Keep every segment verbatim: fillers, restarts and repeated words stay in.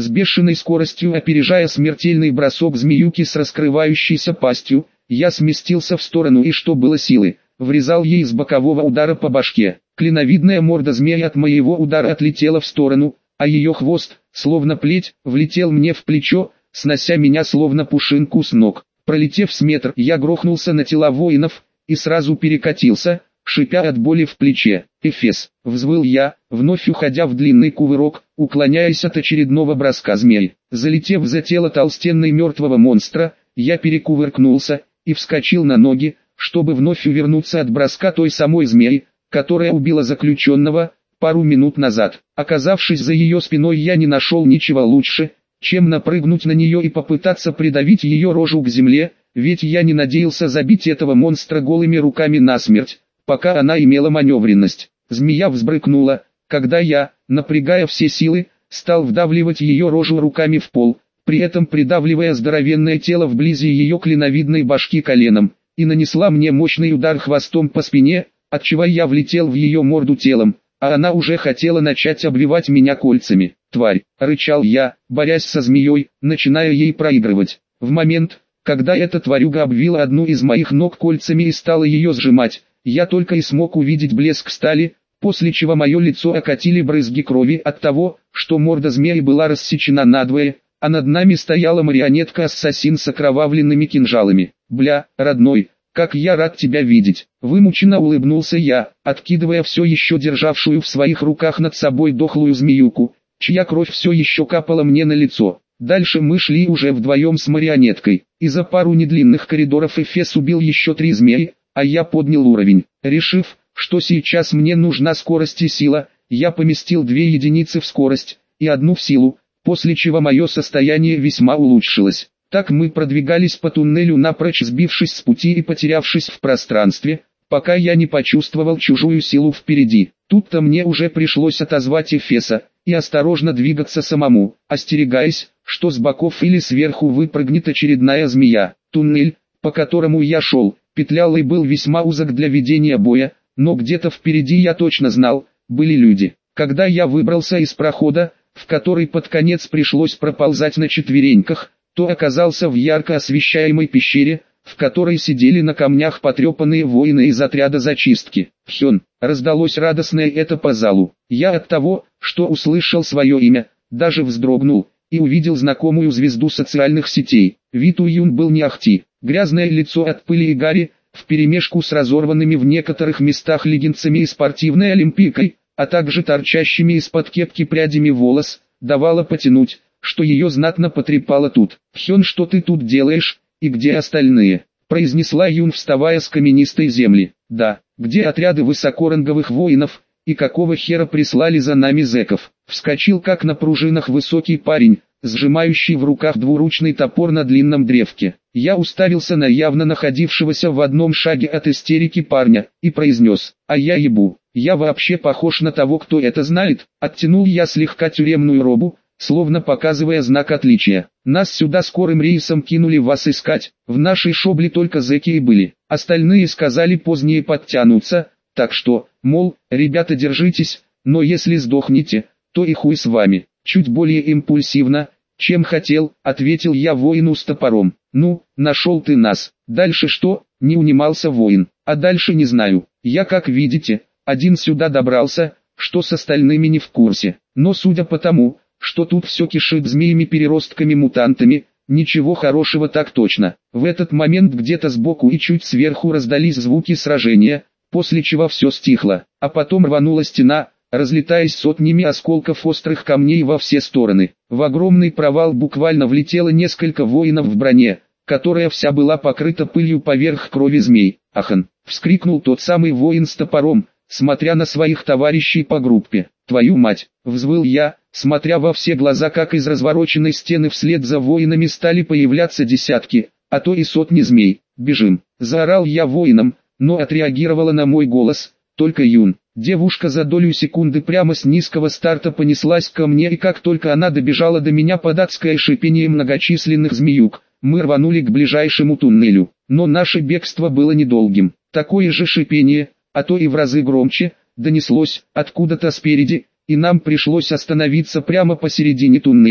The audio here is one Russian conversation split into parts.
с бешеной скоростью опережая смертельный бросок змеюки с раскрывающейся пастью, я сместился в сторону и, что было силы, врезал ей с бокового удара по башке. Клиновидная морда змеи от моего удара отлетела в сторону, а ее хвост, словно плеть, влетел мне в плечо, снося меня словно пушинку с ног. Пролетев с метр, я грохнулся на тела воинов и сразу перекатился, шипя от боли в плече. «Эфес!» — взвыл я, вновь уходя в длинный кувырок, уклоняясь от очередного броска змей. Залетев за тело толстенной мертвого монстра, я перекувыркнулся и вскочил на ноги, чтобы вновь увернуться от броска той самой змеи, которая убила заключенного пару минут назад. Оказавшись за ее спиной, я не нашел ничего лучше, чем напрыгнуть на нее и попытаться придавить ее рожу к земле, ведь я не надеялся забить этого монстра голыми руками насмерть, пока она имела маневренность. Змея взбрыкнула, когда я, напрягая все силы, стал вдавливать ее рожу руками в пол, при этом придавливая здоровенное тело вблизи ее клиновидной башки коленом, и нанесла мне мощный удар хвостом по спине, отчего я влетел в ее морду телом, а она уже хотела начать обвивать меня кольцами. «Тварь!» — рычал я, борясь со змеей, начиная ей проигрывать. В момент, когда эта тварюга обвила одну из моих ног кольцами и стала ее сжимать, я только и смог увидеть блеск стали, после чего мое лицо окатили брызги крови от того, что морда змеи была рассечена надвое, а над нами стояла марионетка-ассасин с окровавленными кинжалами. «Бля, родной, как я рад тебя видеть!» Вымученно улыбнулся я, откидывая все еще державшую в своих руках над собой дохлую змеюку, чья кровь все еще капала мне на лицо. Дальше мы шли уже вдвоем с марионеткой, и за пару недлинных коридоров Эфес убил еще три змеи, а я поднял уровень. Решив, что сейчас мне нужна скорость и сила, я поместил две единицы в скорость и одну в силу, после чего мое состояние весьма улучшилось. Так мы продвигались по туннелю, напрочь сбившись с пути и потерявшись в пространстве, пока я не почувствовал чужую силу впереди. Тут-то мне уже пришлось отозвать Эфеса и осторожно двигаться самому, остерегаясь, что с боков или сверху выпрыгнет очередная змея. Туннель, по которому я шел, петлял и был весьма узок для ведения боя, но где-то впереди, я точно знал, были люди. Когда я выбрался из прохода, в который под конец пришлось проползать на четвереньках, то оказался в ярко освещаемой пещере, в которой сидели на камнях потрепанные воины из отряда зачистки. «Хён!» — раздалось радостное это по залу. Я от того, что услышал свое имя, даже вздрогнул, и увидел знакомую звезду социальных сетей. Вид у Юн был не ахти. Грязное лицо от пыли и гари, вперемешку с разорванными в некоторых местах леггинсами и спортивной олимпийкой, а также торчащими из-под кепки прядями волос, давало потянуть, что ее знатно потрепало тут. «Хён, что ты тут делаешь, и где остальные?» — произнесла Юн, вставая с каменистой земли. «Да, где отряды высокоранговых воинов, и какого хера прислали за нами зэков?» Вскочил как на пружинах высокий парень, сжимающий в руках двуручный топор на длинном древке. Я уставился на явно находившегося в одном шаге от истерики парня, и произнес: «А я ебу, я вообще похож на того, кто это знает?» Оттянул я слегка тюремную робу, словно показывая знак отличия. «Нас сюда скорым рейсом кинули вас искать, в нашей шобле только зэки и были, остальные сказали позднее подтянуться, так что, мол, ребята держитесь, но если сдохнете, то и хуй с вами». Чуть более импульсивно, чем хотел, ответил я воину с топором. «Ну, нашел ты нас, дальше что?» — не унимался воин. «А дальше не знаю, я, как видите, один сюда добрался, что с остальными не в курсе, но судя по тому, что тут все кишит змеями-переростками-мутантами, ничего хорошего так точно». В этот момент где-то сбоку и чуть сверху раздались звуки сражения, после чего все стихло, а потом рванула стена, разлетаясь сотнями осколков острых камней во все стороны. В огромный провал буквально влетело несколько воинов в броне, которая вся была покрыта пылью поверх крови змей. «Ахан!» — вскрикнул тот самый воин с топором, смотря на своих товарищей по группе. «Твою мать!» — взвыл я, смотря во все глаза, как из развороченной стены вслед за воинами стали появляться десятки, а то и сотни змей. «Бежим!» — заорал я воинам, но отреагировала на мой голос только Юн. Девушка за долю секунды прямо с низкого старта понеслась ко мне, и как только она добежала до меня под адское шипение многочисленных змеюк, мы рванули к ближайшему туннелю. Но наше бегство было недолгим. Такое же шипение, а то и в разы громче, донеслось откуда-то спереди, и нам пришлось остановиться прямо посередине туннеля,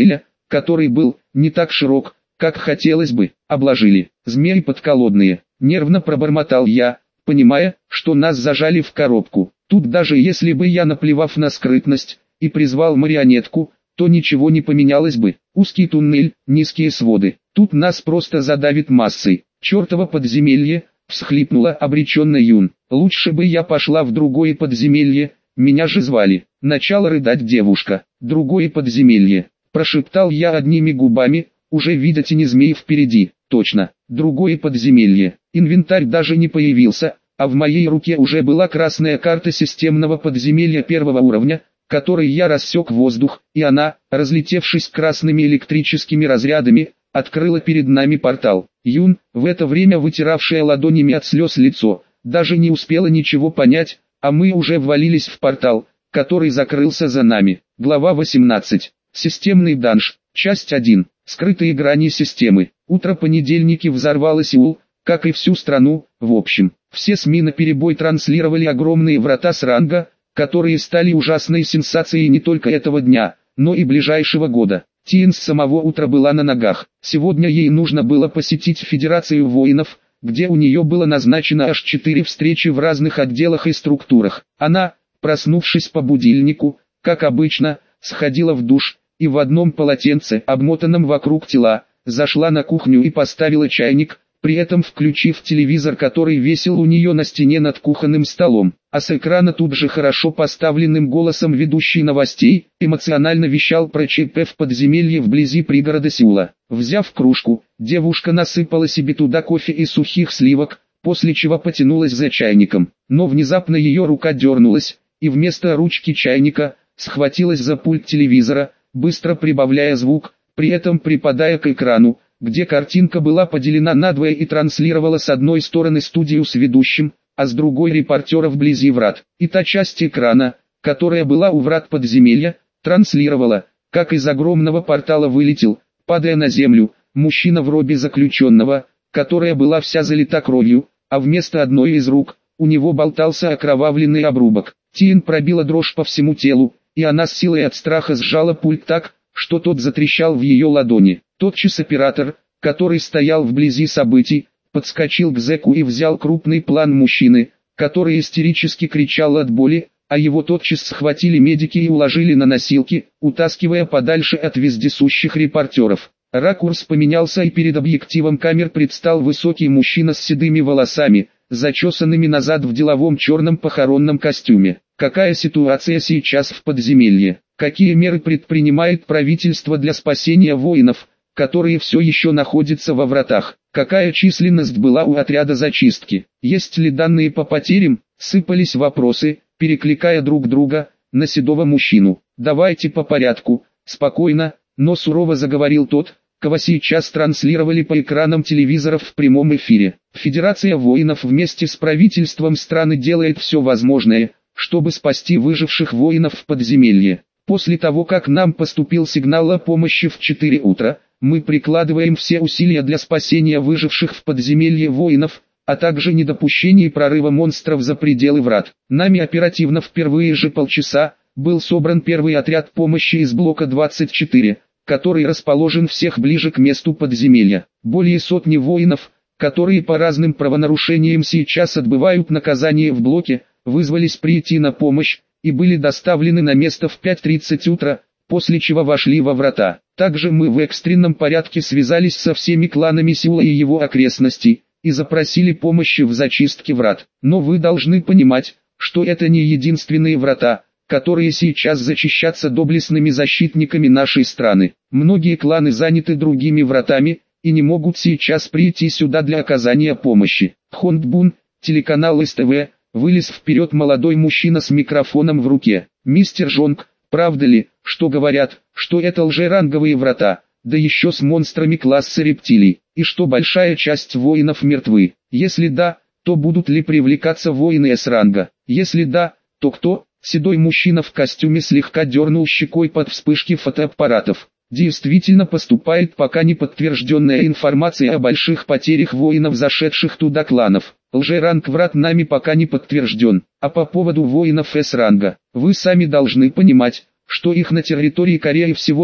который был не так широк, как хотелось бы. Обложили. Змеи подколодные. Нервно пробормотал я, понимая, что нас зажали в коробку. Тут даже если бы я, наплевав на скрытность, и призвал марионетку, то ничего не поменялось бы. Узкий туннель, низкие своды. Тут нас просто задавит массой. Чертово подземелье, всхлипнула обреченно Юн. Лучше бы я пошла в другое подземелье, меня же звали. Начала рыдать девушка. Другое подземелье. Прошептал я одними губами, уже видя тени змей впереди. Точно, другое подземелье. Инвентарь даже не появился, а в моей руке уже была красная карта системного подземелья первого уровня, которой я рассек воздух, и она, разлетевшись красными электрическими разрядами, открыла перед нами портал. Юн, в это время вытиравшая ладонями от слез лицо, даже не успела ничего понять, а мы уже ввалились в портал, который закрылся за нами. Глава восемнадцать. Системный данж. Часть один. Скрытые грани системы. Утро понедельники взорвало Сеул, как и всю страну, в общем. Все СМИ наперебой транслировали огромные врата Сранга, которые стали ужасной сенсацией не только этого дня, но и ближайшего года. Тиен с самого утра была на ногах. Сегодня ей нужно было посетить Федерацию воинов, где у нее было назначено аж четыре встречи в разных отделах и структурах. Она, проснувшись по будильнику, как обычно, сходила в душ, и в одном полотенце, обмотанном вокруг тела, зашла на кухню и поставила чайник, при этом включив телевизор, который висел у нее на стене над кухонным столом, а с экрана тут же хорошо поставленным голосом ведущий новостей, эмоционально вещал про ЧП в подземелье вблизи пригорода Сеула. Взяв кружку, девушка насыпала себе туда кофе и сухих сливок, после чего потянулась за чайником, но внезапно ее рука дернулась, и вместо ручки чайника, схватилась за пульт телевизора, быстро прибавляя звук, при этом припадая к экрану, где картинка была поделена надвое и транслировала с одной стороны студию с ведущим, а с другой репортера вблизи врат. И та часть экрана, которая была у врат подземелья, транслировала, как из огромного портала вылетел, падая на землю, мужчина в робе заключенного, которая была вся залита кровью, а вместо одной из рук, у него болтался окровавленный обрубок. Тиен пробила дрожь по всему телу, и она с силой от страха сжала пульт так, что тот затрещал в ее ладони. Тотчас оператор, который стоял вблизи событий, подскочил к зэку и взял крупный план мужчины, который истерически кричал от боли, а его тотчас схватили медики и уложили на носилки, утаскивая подальше от вездесущих репортеров. Ракурс поменялся, и перед объективом камер предстал высокий мужчина с седыми волосами, зачесанными назад в деловом черном похоронном костюме. Какая ситуация сейчас в подземелье? Какие меры предпринимает правительство для спасения воинов, которые все еще находятся во вратах? Какая численность была у отряда зачистки? Есть ли данные по потерям? Сыпались вопросы, перекликая друг друга, на седого мужчину. Давайте по порядку, спокойно, но сурово заговорил тот, кого сейчас транслировали по экранам телевизоров в прямом эфире. Федерация воинов вместе с правительством страны делает все возможное, чтобы спасти выживших воинов в подземелье. После того, как нам поступил сигнал о помощи в четыре утра, мы прикладываем все усилия для спасения выживших в подземелье воинов, а также недопущения прорыва монстров за пределы врат. Нами оперативно в первые же полчаса был собран первый отряд помощи из блока двадцать четыре, который расположен всех ближе к месту подземелья. Более сотни воинов, которые по разным правонарушениям сейчас отбывают наказание в блоке, вызвались прийти на помощь, и были доставлены на место в пять тридцать утра, после чего вошли во врата. Также мы в экстренном порядке связались со всеми кланами Сеула и его окрестностей, и запросили помощи в зачистке врат. Но вы должны понимать, что это не единственные врата, которые сейчас зачищатся доблестными защитниками нашей страны. Многие кланы заняты другими вратами, и не могут сейчас прийти сюда для оказания помощи. Хондбун, телеканал СТВ, вылез вперед молодой мужчина с микрофоном в руке. «Мистер Жонг, правда ли, что говорят, что это лжеранговые врата, да еще с монстрами класса рептилий, и что большая часть воинов мертвы? Если да, то будут ли привлекаться воины С-ранга? Если да, то кто?» Седой мужчина в костюме слегка дернул щекой под вспышки фотоаппаратов. Действительно поступает пока не подтвержденная информация о больших потерях воинов, зашедших туда кланов. Лжеранг врат нами пока не подтвержден. А по поводу воинов С-ранга, вы сами должны понимать, что их на территории Кореи всего три,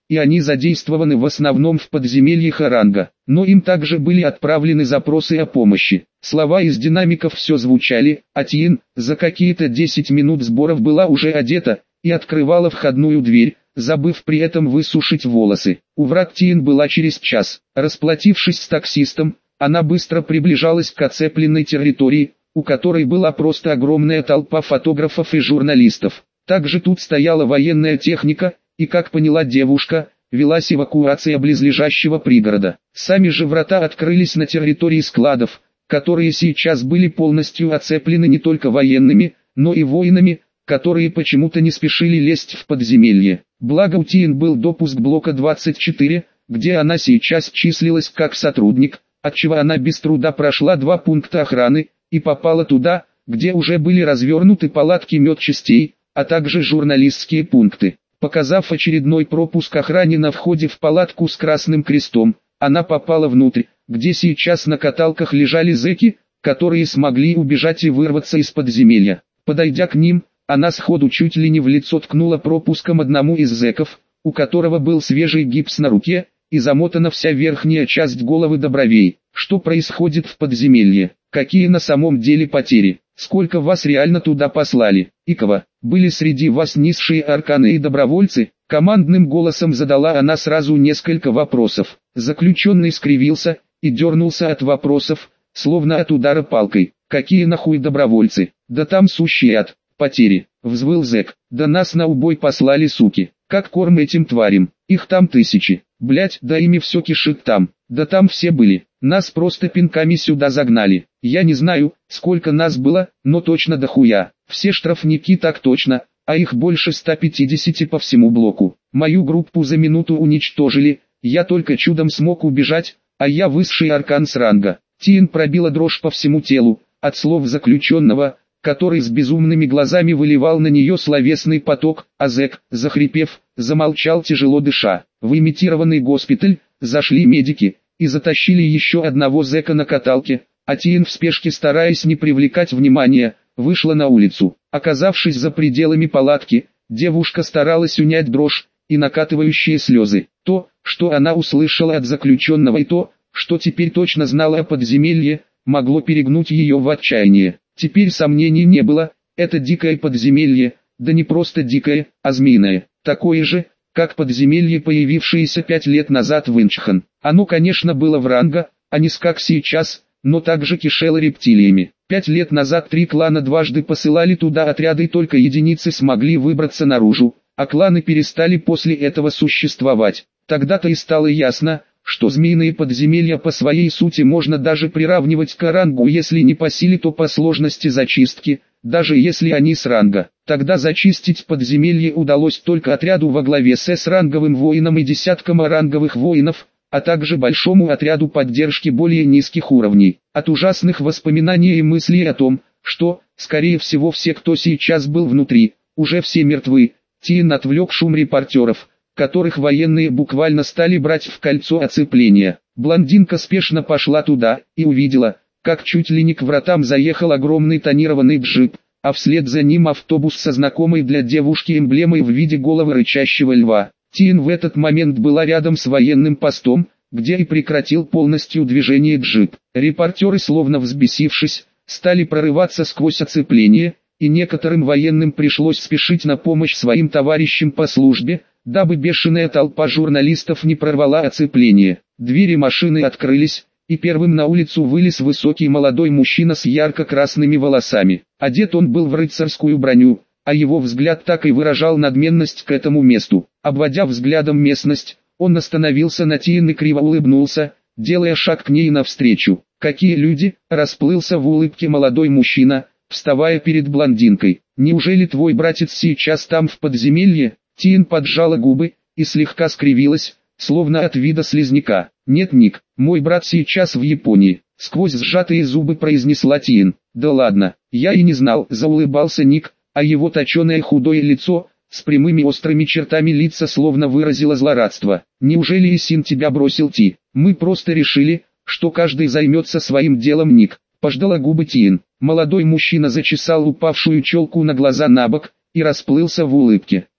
и они задействованы в основном в подземельях Оранга. Но им также были отправлены запросы о помощи. Слова из динамиков все звучали, а Тиен за какие-то десять минут сборов была уже одета и открывала входную дверь, забыв при этом высушить волосы. У врат Тиен была через час. Расплатившись с таксистом, она быстро приближалась к оцепленной территории, у которой была просто огромная толпа фотографов и журналистов. Также тут стояла военная техника, и, как поняла девушка, велась эвакуация близлежащего пригорода. Сами же врата открылись на территории складов, которые сейчас были полностью оцеплены не только военными, но и воинами, которые почему-то не спешили лезть в подземелье. Благо у Тиен был допуск блока двадцать четыре, где она сейчас числилась как сотрудник, отчего она без труда прошла два пункта охраны, и попала туда, где уже были развернуты палатки медчастей, а также журналистские пункты. Показав очередной пропуск охране на входе в палатку с красным крестом, она попала внутрь, где сейчас на каталках лежали зэки, которые смогли убежать и вырваться из подземелья. Подойдя к ним, она сходу чуть ли не в лицо ткнула пропуском одному из зэков, у которого был свежий гипс на руке, и замотана вся верхняя часть головы до бровей. Что происходит в подземелье? Какие на самом деле потери? Сколько вас реально туда послали? Икова, были среди вас низшие арканы и добровольцы? Командным голосом задала она сразу несколько вопросов. Заключенный скривился и дернулся от вопросов, словно от удара палкой. Какие нахуй добровольцы? Да там сущий ад. Потери. Взвыл зэк. Да нас на убой послали суки. Как корм этим тварям? Их там тысячи. Блять, да ими все кишит там. Да там все были. Нас просто пинками сюда загнали. Я не знаю, сколько нас было, но точно дохуя. Все штрафники так точно, а их больше ста пятидесяти по всему блоку. Мою группу за минуту уничтожили, я только чудом смог убежать, а я высший аркан с ранга. Тиен пробила дрожь по всему телу, от слов заключенного, который с безумными глазами выливал на нее словесный поток, а зэк, захрипев, замолчал тяжело дыша. В имитированный госпиталь зашли медики и затащили еще одного зэка на каталке, а Тиен в спешке, стараясь не привлекать внимания, вышла на улицу. Оказавшись за пределами палатки, девушка старалась унять дрожь и накатывающие слезы. То, что она услышала от заключенного, и то, что теперь точно знала о подземелье, могло перегнуть ее в отчаяние. Теперь сомнений не было, это дикое подземелье, да не просто дикое, а змеиное, такое же, как подземелье, появившееся пять лет назад в Инчхан. Оно, конечно, было в ранга, а не как сейчас, но также кишело рептилиями. Пять лет назад три клана дважды посылали туда отряды, и только единицы смогли выбраться наружу, а кланы перестали после этого существовать. Тогда-то и стало ясно, что змеиные подземелья по своей сути можно даже приравнивать к рангу, если не по силе, то по сложности зачистки, даже если они с ранга. Тогда зачистить подземелье удалось только отряду во главе с эс-ранговым воином и десяткам ранговых воинов, а также большому отряду поддержки более низких уровней. От ужасных воспоминаний и мыслей о том, что, скорее всего, все, кто сейчас был внутри, уже все мертвы, Тиен отвлек шум репортеров, которых военные буквально стали брать в кольцо оцепления. Блондинка спешно пошла туда и увидела, как чуть ли не к вратам заехал огромный тонированный джип, а вслед за ним автобус со знакомой для девушки эмблемой в виде головы рычащего льва. Тиен в этот момент была рядом с военным постом, где и прекратил полностью движение джип. Репортеры, словно взбесившись, стали прорываться сквозь оцепление, и некоторым военным пришлось спешить на помощь своим товарищам по службе, дабы бешеная толпа журналистов не прорвала оцепление. Двери машины открылись, и первым на улицу вылез высокий молодой мужчина с ярко-красными волосами. Одет он был в рыцарскую броню, а его взгляд так и выражал надменность к этому месту. Обводя взглядом местность, он остановился на Тиен и криво улыбнулся, делая шаг к ней навстречу. «Какие люди?» – расплылся в улыбке молодой мужчина, вставая перед блондинкой. «Неужели твой братец сейчас там в подземелье?» Тиен поджала губы и слегка скривилась, словно от вида слизняка. «Нет, Ник, мой брат сейчас в Японии», — сквозь сжатые зубы произнесла Тиен. «Да ладно, я и не знал», — заулыбался Ник, а его точеное худое лицо, с прямыми острыми чертами лица, словно выразило злорадство. «Неужели Исин тебя бросил, Ти? Мы просто решили, что каждый займется своим делом, Ник», — пождала губы Тиен. Молодой мужчина зачесал упавшую челку на глаза набок и расплылся в улыбке.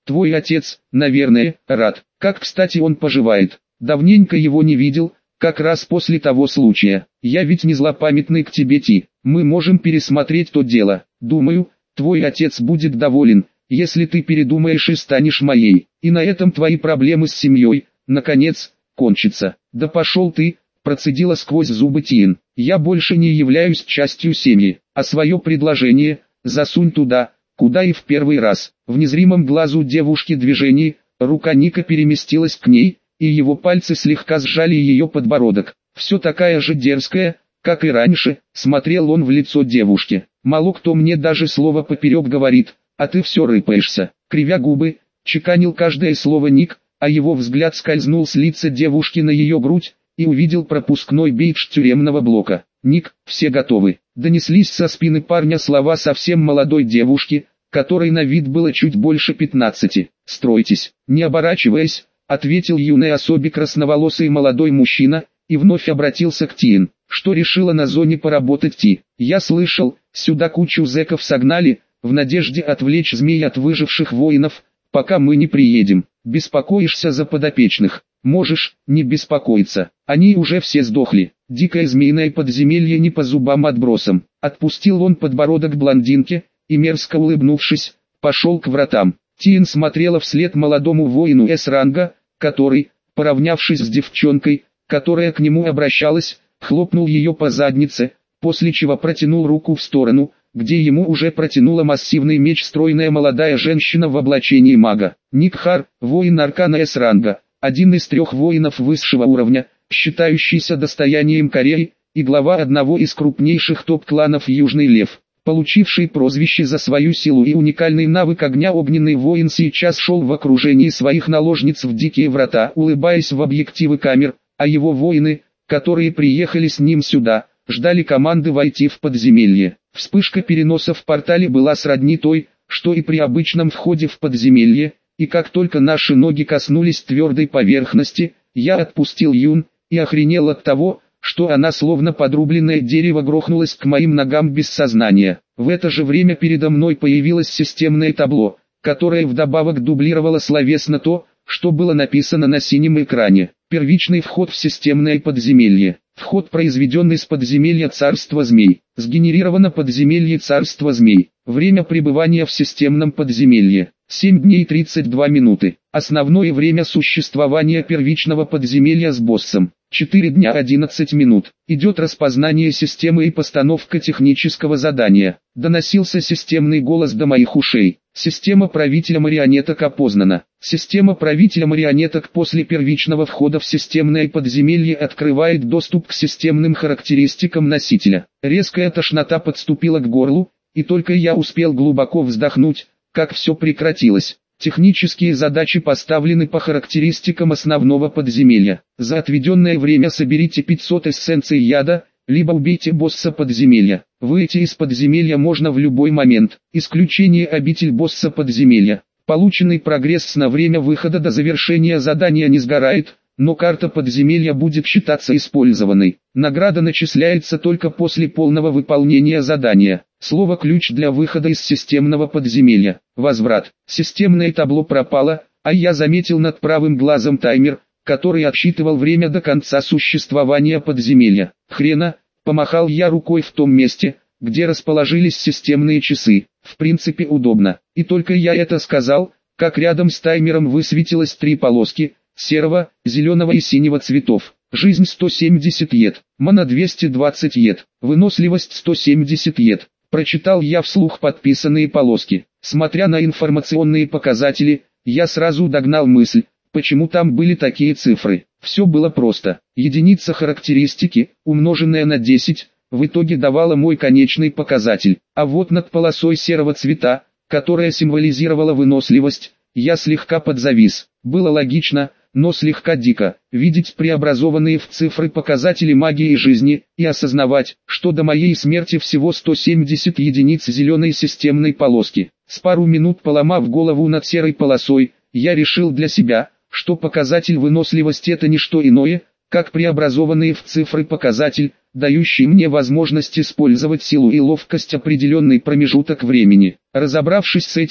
Твой отец, наверное, рад. Как, кстати, он поживает? Давненько его не видел, как раз после того случая. Я ведь не злопамятный к тебе, Ти. Мы можем пересмотреть то дело. Думаю, твой отец будет доволен, если ты передумаешь и станешь моей. И на этом твои проблемы с семьей, наконец, кончатся. Да пошел ты, процедила сквозь зубы Тин. Я больше не являюсь частью семьи, а свое предложение засунь туда, куда и в первый раз. В незримом глазу девушки движений, рука Ника переместилась к ней, и его пальцы слегка сжали ее подбородок. Все такая же дерзкая, как и раньше, смотрел он в лицо девушки. Мало кто мне даже слово поперек говорит, а ты все рыпаешься. Кривя губы, чеканил каждое слово Ник, а его взгляд скользнул с лица девушки на ее грудь, и увидел пропускной бейдж тюремного блока. «Ник, все готовы». Донеслись со спины парня слова совсем молодой девушки, которой на вид было чуть больше пятнадцати. «Стройтесь». Не оборачиваясь, ответил юной особе красноволосый молодой мужчина, и вновь обратился к Тин. «Что решила на зоне поработать, Ти? Я слышал, сюда кучу зэков согнали, в надежде отвлечь змей от выживших воинов, пока мы не приедем. Беспокоишься за подопечных? Можешь не беспокоиться, они уже все сдохли». Дикое змеиное подземелье не по зубам отбросам. Отпустил он подбородок блондинке, и мерзко улыбнувшись, пошел к вратам. Тин смотрела вслед молодому воину С-ранга, который, поравнявшись с девчонкой, которая к нему обращалась, хлопнул ее по заднице, после чего протянул руку в сторону, где ему уже протянула массивный меч стройная молодая женщина в облачении мага. Ник Хар, воин аркана С-ранга, один из трех воинов высшего уровня, считающийся достоянием Кореи, и глава одного из крупнейших топ-кланов Южный Лев. Получивший прозвище за свою силу и уникальный навык огня огненный воин сейчас шел в окружении своих наложниц в дикие врата, улыбаясь в объективы камер, а его воины, которые приехали с ним сюда, ждали команды войти в подземелье. Вспышка переноса в портале была сродни той, что и при обычном входе в подземелье, и как только наши ноги коснулись твердой поверхности, я отпустил Юн, и охренел от того, что она словно подрубленное дерево грохнулась к моим ногам без сознания. В это же время передо мной появилось системное табло, которое вдобавок дублировало словесно то, что было написано на синем экране. Первичный вход в системное подземелье. Вход произведенный с подземелья Царства Змей. Сгенерировано подземелье Царства Змей. Время пребывания в системном подземелье. семь дней тридцать две минуты. Основное время существования первичного подземелья с боссом. четыре дня одиннадцать минут. Идет распознание системы и постановка технического задания. Доносился системный голос до моих ушей. Система правителя марионеток опознана. Система правителя марионеток после первичного входа в системное подземелье открывает доступ к системным характеристикам носителя. Резкая тошнота подступила к горлу, и только я успел глубоко вздохнуть, как все прекратилось. Технические задачи поставлены по характеристикам основного подземелья. За отведенное время соберите пятьсот эссенций яда, либо убейте босса подземелья. Выйти из подземелья можно в любой момент. Исключение обитель босса подземелья. Полученный прогресс на время выхода до завершения задания не сгорает, но карта подземелья будет считаться использованной. Награда начисляется только после полного выполнения задания. Слово «ключ» для выхода из системного подземелья. Возврат. Системное табло пропало, а я заметил над правым глазом таймер, который отсчитывал время до конца существования подземелья. Хрена, помахал я рукой в том месте, где расположились системные часы. В принципе удобно. И только я это сказал, как рядом с таймером высветилось три полоски, серого, зеленого и синего цветов. Жизнь сто семьдесят ед, мана двести двадцать ед, выносливость сто семьдесят ед. Прочитал я вслух подписанные полоски. Смотря на информационные показатели, я сразу догнал мысль, почему там были такие цифры. Все было просто. Единица характеристики, умноженная на десять, в итоге давала мой конечный показатель. А вот над полосой серого цвета, которая символизировала выносливость, я слегка подзавис. Было логично, но слегка дико, видеть преобразованные в цифры показатели магии жизни, и осознавать, что до моей смерти всего сто семьдесят единиц зеленой системной полоски. С пару минут поломав голову над серой полосой, я решил для себя, что показатель выносливости это не что иное, как преобразованные в цифры показатель, дающий мне возможность использовать силу и ловкость определенный промежуток времени. Разобравшись с этим,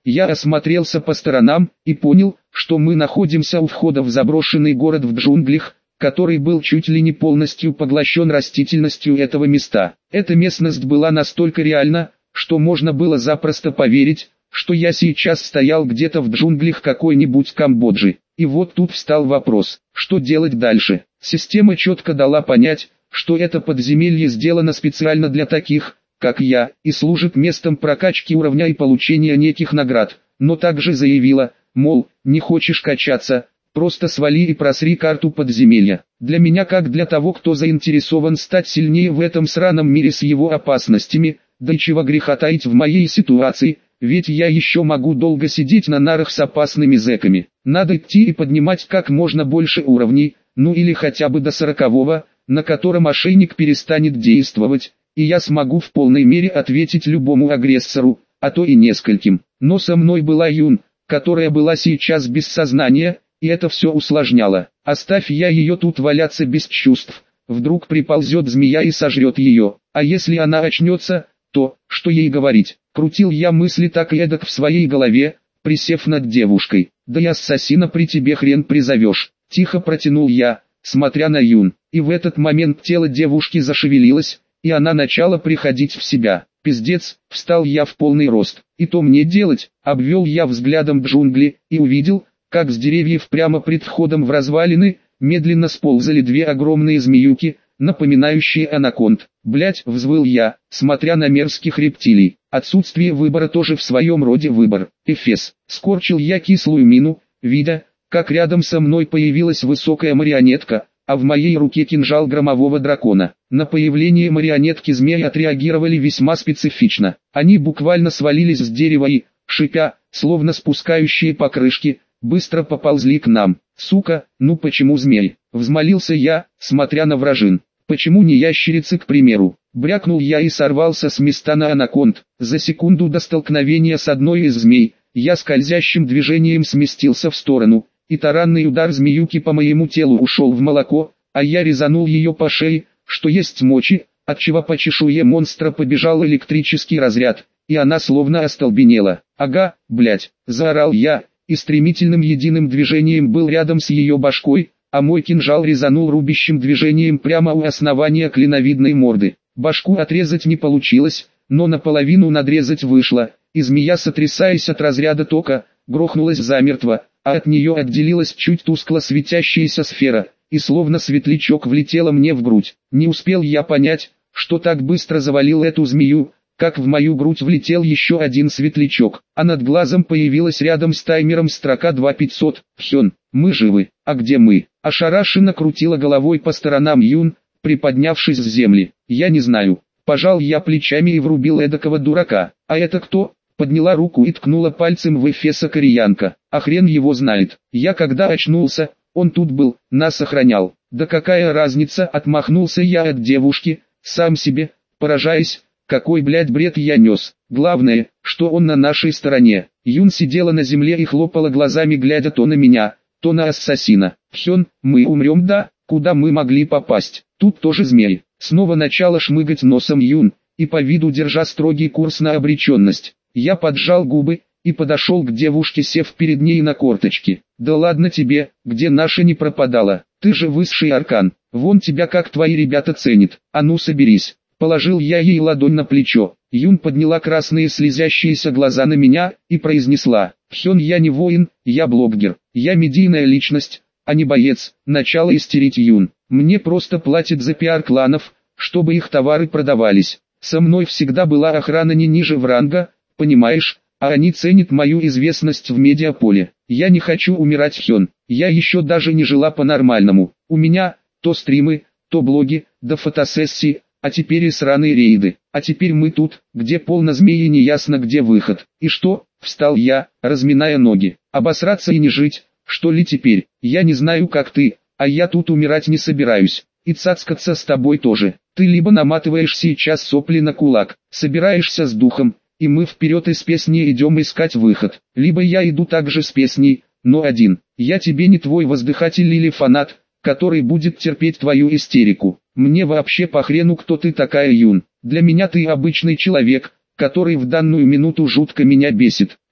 Я осмотрелся по сторонам и понял, что мы находимся у входа в заброшенный город в джунглях, который был чуть ли не полностью поглощен растительностью этого места. Эта местность была настолько реальна, что можно было запросто поверить, что я сейчас стоял где-то в джунглях какой-нибудь Камбоджи. И вот тут встал вопрос, что делать дальше. Система четко дала понять, что это подземелье сделано специально для таких, как я, и служит местом прокачки уровня и получения неких наград, но также заявила, мол, не хочешь качаться, просто свали и просри карту подземелья. Для меня, как для того, кто заинтересован стать сильнее в этом сраном мире с его опасностями, да и чего греха таить в моей ситуации, ведь я еще могу долго сидеть на нарах с опасными зэками. Надо идти и поднимать как можно больше уровней, ну или хотя бы до сорокового, на котором ошейник перестанет действовать, и я смогу в полной мере ответить любому агрессору, а то и нескольким. Но со мной была Юн, которая была сейчас без сознания, и это все усложняло. Оставь я ее тут валяться без чувств, вдруг приползет змея и сожрет ее, а если она очнется, то, что ей говорить? Крутил я мысли так и эдак в своей голове, присев над девушкой. Да и ассасина при тебе хрен призовешь, тихо протянул я, смотря на Юн. И в этот момент тело девушки зашевелилось, и она начала приходить в себя. Пиздец, встал я в полный рост. И то мне делать? Обвел я взглядом джунгли, и увидел, как с деревьев прямо пред входом в развалины, медленно сползали две огромные змеюки, напоминающие анаконд. Блять, взвыл я, смотря на мерзких рептилий. Отсутствие выбора тоже в своем роде выбор. Эфес. Скорчил я кислую мину, видя, как рядом со мной появилась высокая марионетка, а в моей руке кинжал громового дракона. На появление марионетки змеи отреагировали весьма специфично. Они буквально свалились с дерева и, шипя, словно спускающие покрышки, быстро поползли к нам. Сука, ну почему змей? Взмолился я, смотря на вражин. Почему не ящерицы, к примеру? Брякнул я и сорвался с места на анаконд. За секунду до столкновения с одной из змей, я скользящим движением сместился в сторону, и таранный удар змеюки по моему телу ушел в молоко, а я резанул ее по шее, что есть мочи, отчего по чешуе монстра побежал электрический разряд, и она словно остолбенела. Ага, блять, заорал я, и стремительным единым движением был рядом с ее башкой, а мой кинжал резанул рубящим движением прямо у основания клиновидной морды. Башку отрезать не получилось, но наполовину надрезать вышло, и змея, сотрясаясь от разряда тока, грохнулась замертво, а от нее отделилась чуть тускло светящаяся сфера, и словно светлячок влетела мне в грудь. Не успел я понять, что так быстро завалил эту змею, как в мою грудь влетел еще один светлячок, а над глазом появилась рядом с таймером строка два пятьсот. Хён, мы живы, а где мы? Ошарашенно крутила головой по сторонам Юн, приподнявшись с земли. Я не знаю. Пожал я плечами и врубил эдакого дурака. А это кто? Подняла руку и ткнула пальцем в Эфеса кореянка. А хрен его знает. Я когда очнулся, он тут был, нас охранял. Да какая разница, отмахнулся я от девушки, сам себе, поражаясь, какой блядь бред я нес. Главное, что он на нашей стороне. Юн сидела на земле и хлопала глазами, глядя то на меня, то на ассасина. Хён, мы умрем, да? Куда мы могли попасть? Тут тоже змей. Снова начала шмыгать носом Юн, и по виду держа строгий курс на обреченность. Я поджал губы и подошел к девушке, сев перед ней на корточки. Да ладно тебе, где наша не пропадала? Ты же высший аркан. Вон тебя как твои ребята ценят. А ну соберись. Положил я ей ладонь на плечо. Юн подняла красные слезящиеся глаза на меня и произнесла: «Хён, я не воин, я блогер, я медийная личность, а не боец». Начала истерить Юн. «Мне просто платят за пиар кланов, чтобы их товары продавались. Со мной всегда была охрана не ниже в ранга, понимаешь, а они ценят мою известность в медиаполе. Я не хочу умирать, Хён, я еще даже не жила по-нормальному. У меня то стримы, то блоги, да фотосессии, а теперь и сраные рейды. А теперь мы тут, где полно змеи и неясно где выход. И что?» Встал я, разминая ноги. «Обосраться и не жить, что ли теперь? Я не знаю как ты, а я тут умирать не собираюсь. И цацкаться с тобой тоже. Ты либо наматываешь сейчас сопли на кулак, собираешься с духом, и мы вперед из песни идем искать выход. Либо я иду также с песней, но один. Я тебе не твой воздыхатель или фанат, который будет терпеть твою истерику. Мне вообще похрену, кто ты такая, Юн. Для меня ты обычный человек, который в данную минуту жутко меня бесит.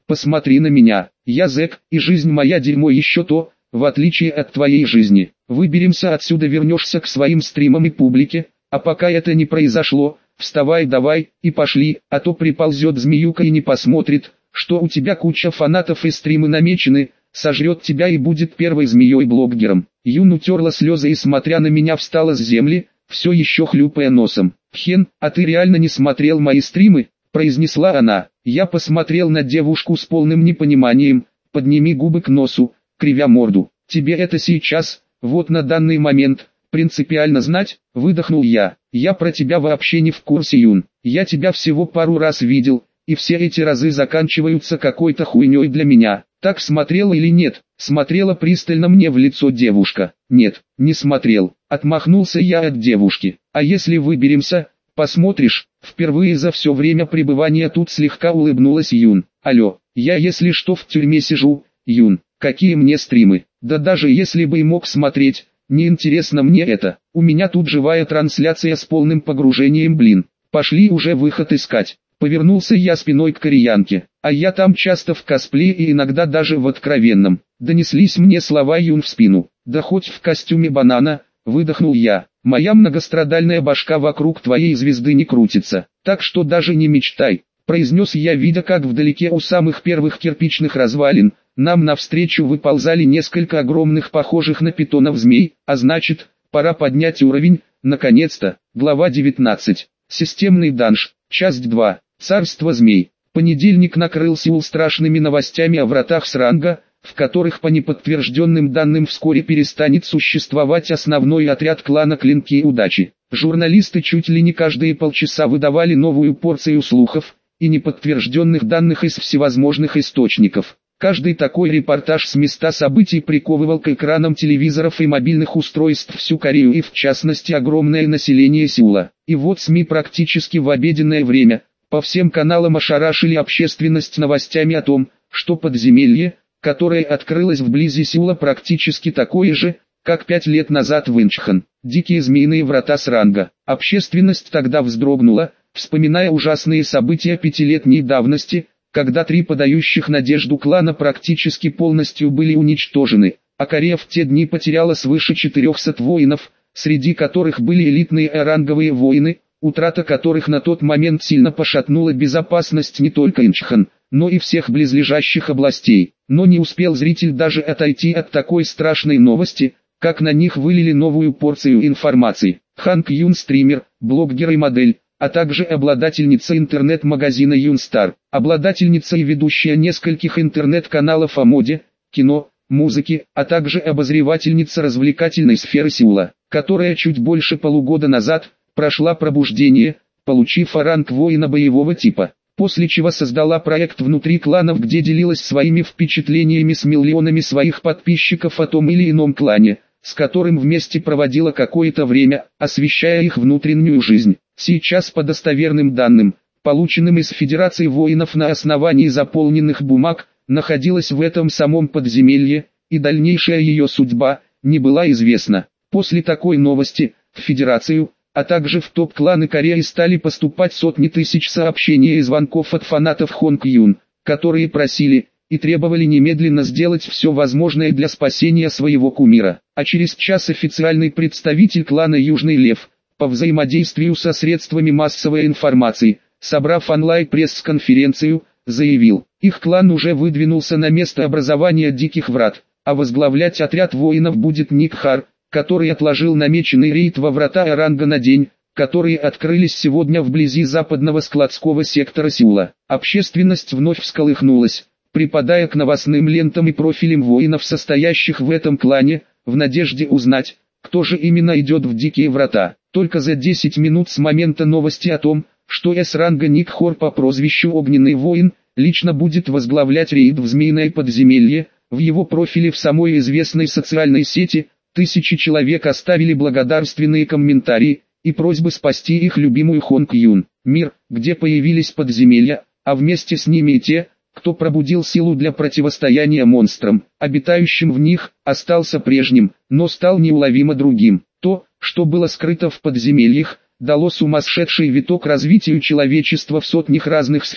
посмотри на меня, я зэк, и жизнь моя дерьмо еще то, в отличие от твоей жизни. Выберемся отсюда, вернешься к своим стримам и публике, а пока это не произошло, вставай давай, и пошли, а то приползет змеюка и не посмотрит, что у тебя куча фанатов и стримы намечены, сожрет тебя и будет первой змеей-блогером. Юн утерла слезы и, смотря на меня, встала с земли, все еще хлюпая носом. «Хен, а ты реально не смотрел мои стримы?» – произнесла она. Я посмотрел на девушку с полным непониманием. «Подними губы к носу, кривя морду. Тебе это сейчас, вот на данный момент, принципиально знать?» – выдохнул я. «Я про тебя вообще не в курсе, Юн. Я тебя всего пару раз видел, и все эти разы заканчиваются какой-то хуйней для меня. Так смотрела или нет?» Смотрела пристально мне в лицо девушка. «Нет, не смотрел». Отмахнулся я от девушки. «А если выберемся, посмотришь?» Впервые за все время пребывания тут слегка улыбнулась Юн. «Алло, я если что в тюрьме сижу, Юн, какие мне стримы? Да даже если бы и мог смотреть, не интересно мне это. У меня тут живая трансляция с полным погружением, блин. Пошли уже выход искать». Повернулся я спиной к кореянке. «А я там часто в косплее и иногда даже в откровенном». Донеслись мне слова Юн в спину. «Да хоть в костюме банана», выдохнул я. «Моя многострадальная башка вокруг твоей звезды не крутится, так что даже не мечтай», произнес я, видя, как вдалеке у самых первых кирпичных развалин нам навстречу выползали несколько огромных, похожих на питонов змей, а значит, пора поднять уровень. Наконец-то. Глава девятнадцать. Системный данж. Часть два. Царство змей. Понедельник накрыл Сеул страшными новостями о вратах Сранга, в которых по неподтвержденным данным вскоре перестанет существовать основной отряд клана Клинки Удачи. Журналисты чуть ли не каждые полчаса выдавали новую порцию слухов и неподтвержденных данных из всевозможных источников. Каждый такой репортаж с места событий приковывал к экранам телевизоров и мобильных устройств всю Корею и в частности огромное население Сеула. И вот СМИ практически в обеденное время по всем каналам ошарашили общественность новостями о том, что подземелье, которое открылось вблизи Сеула, практически такое же, как пять лет назад в Инчхон. Дикие змеиные врата Сранга. Общественность тогда вздрогнула, вспоминая ужасные события пятилетней давности, когда три подающих надежду клана практически полностью были уничтожены, а Корея в те дни потеряла свыше четырехсот воинов, среди которых были элитные ранговые воины, утрата которых на тот момент сильно пошатнула безопасность не только Инчхон, но и всех близлежащих областей. Но не успел зритель даже отойти от такой страшной новости, как на них вылили новую порцию информации. Ханг Юн, стример, блогер и модель, а также обладательница интернет-магазина Юнстар, обладательница и ведущая нескольких интернет-каналов о моде, кино, музыке, а также обозревательница развлекательной сферы Сеула, которая чуть больше полугода назад прошла пробуждение, получив ранг воина боевого типа, после чего создала проект внутри кланов, где делилась своими впечатлениями с миллионами своих подписчиков о том или ином клане, с которым вместе проводила какое-то время, освещая их внутреннюю жизнь. Сейчас, по достоверным данным, полученным из Федерации воинов на основании заполненных бумаг, находилась в этом самом подземелье, и дальнейшая ее судьба не была известна. После такой новости, в Федерацию, а также в топ-кланы Кореи стали поступать сотни тысяч сообщений и звонков от фанатов Хонг Юн, которые просили и требовали немедленно сделать все возможное для спасения своего кумира. А через час официальный представитель клана Южный Лев, по взаимодействию со средствами массовой информации, собрав онлайн-пресс-конференцию, заявил, их клан уже выдвинулся на место образования Диких Врат, а возглавлять отряд воинов будет Ник Хар, который отложил намеченный рейд во врата Оранга на день, которые открылись сегодня вблизи западного складского сектора Сеула. Общественность вновь всколыхнулась, припадая к новостным лентам и профилям воинов, состоящих в этом клане, в надежде узнать, кто же именно идет в Дикие Врата. Только за десять минут с момента новости о том, что С-ранга Ник Хор по прозвищу Огненный Воин, лично будет возглавлять рейд в Змеиное подземелье, в его профиле в самой известной социальной сети, тысячи человек оставили благодарственные комментарии и просьбы спасти их любимую Хонг Юн. Мир, где появились подземелья, а вместе с ними и те, кто пробудил силу для противостояния монстрам, обитающим в них, остался прежним, но стал неуловимо другим. То, что было скрыто в подземельях, дало сумасшедший виток развитию человечества в сотнях разных сфер,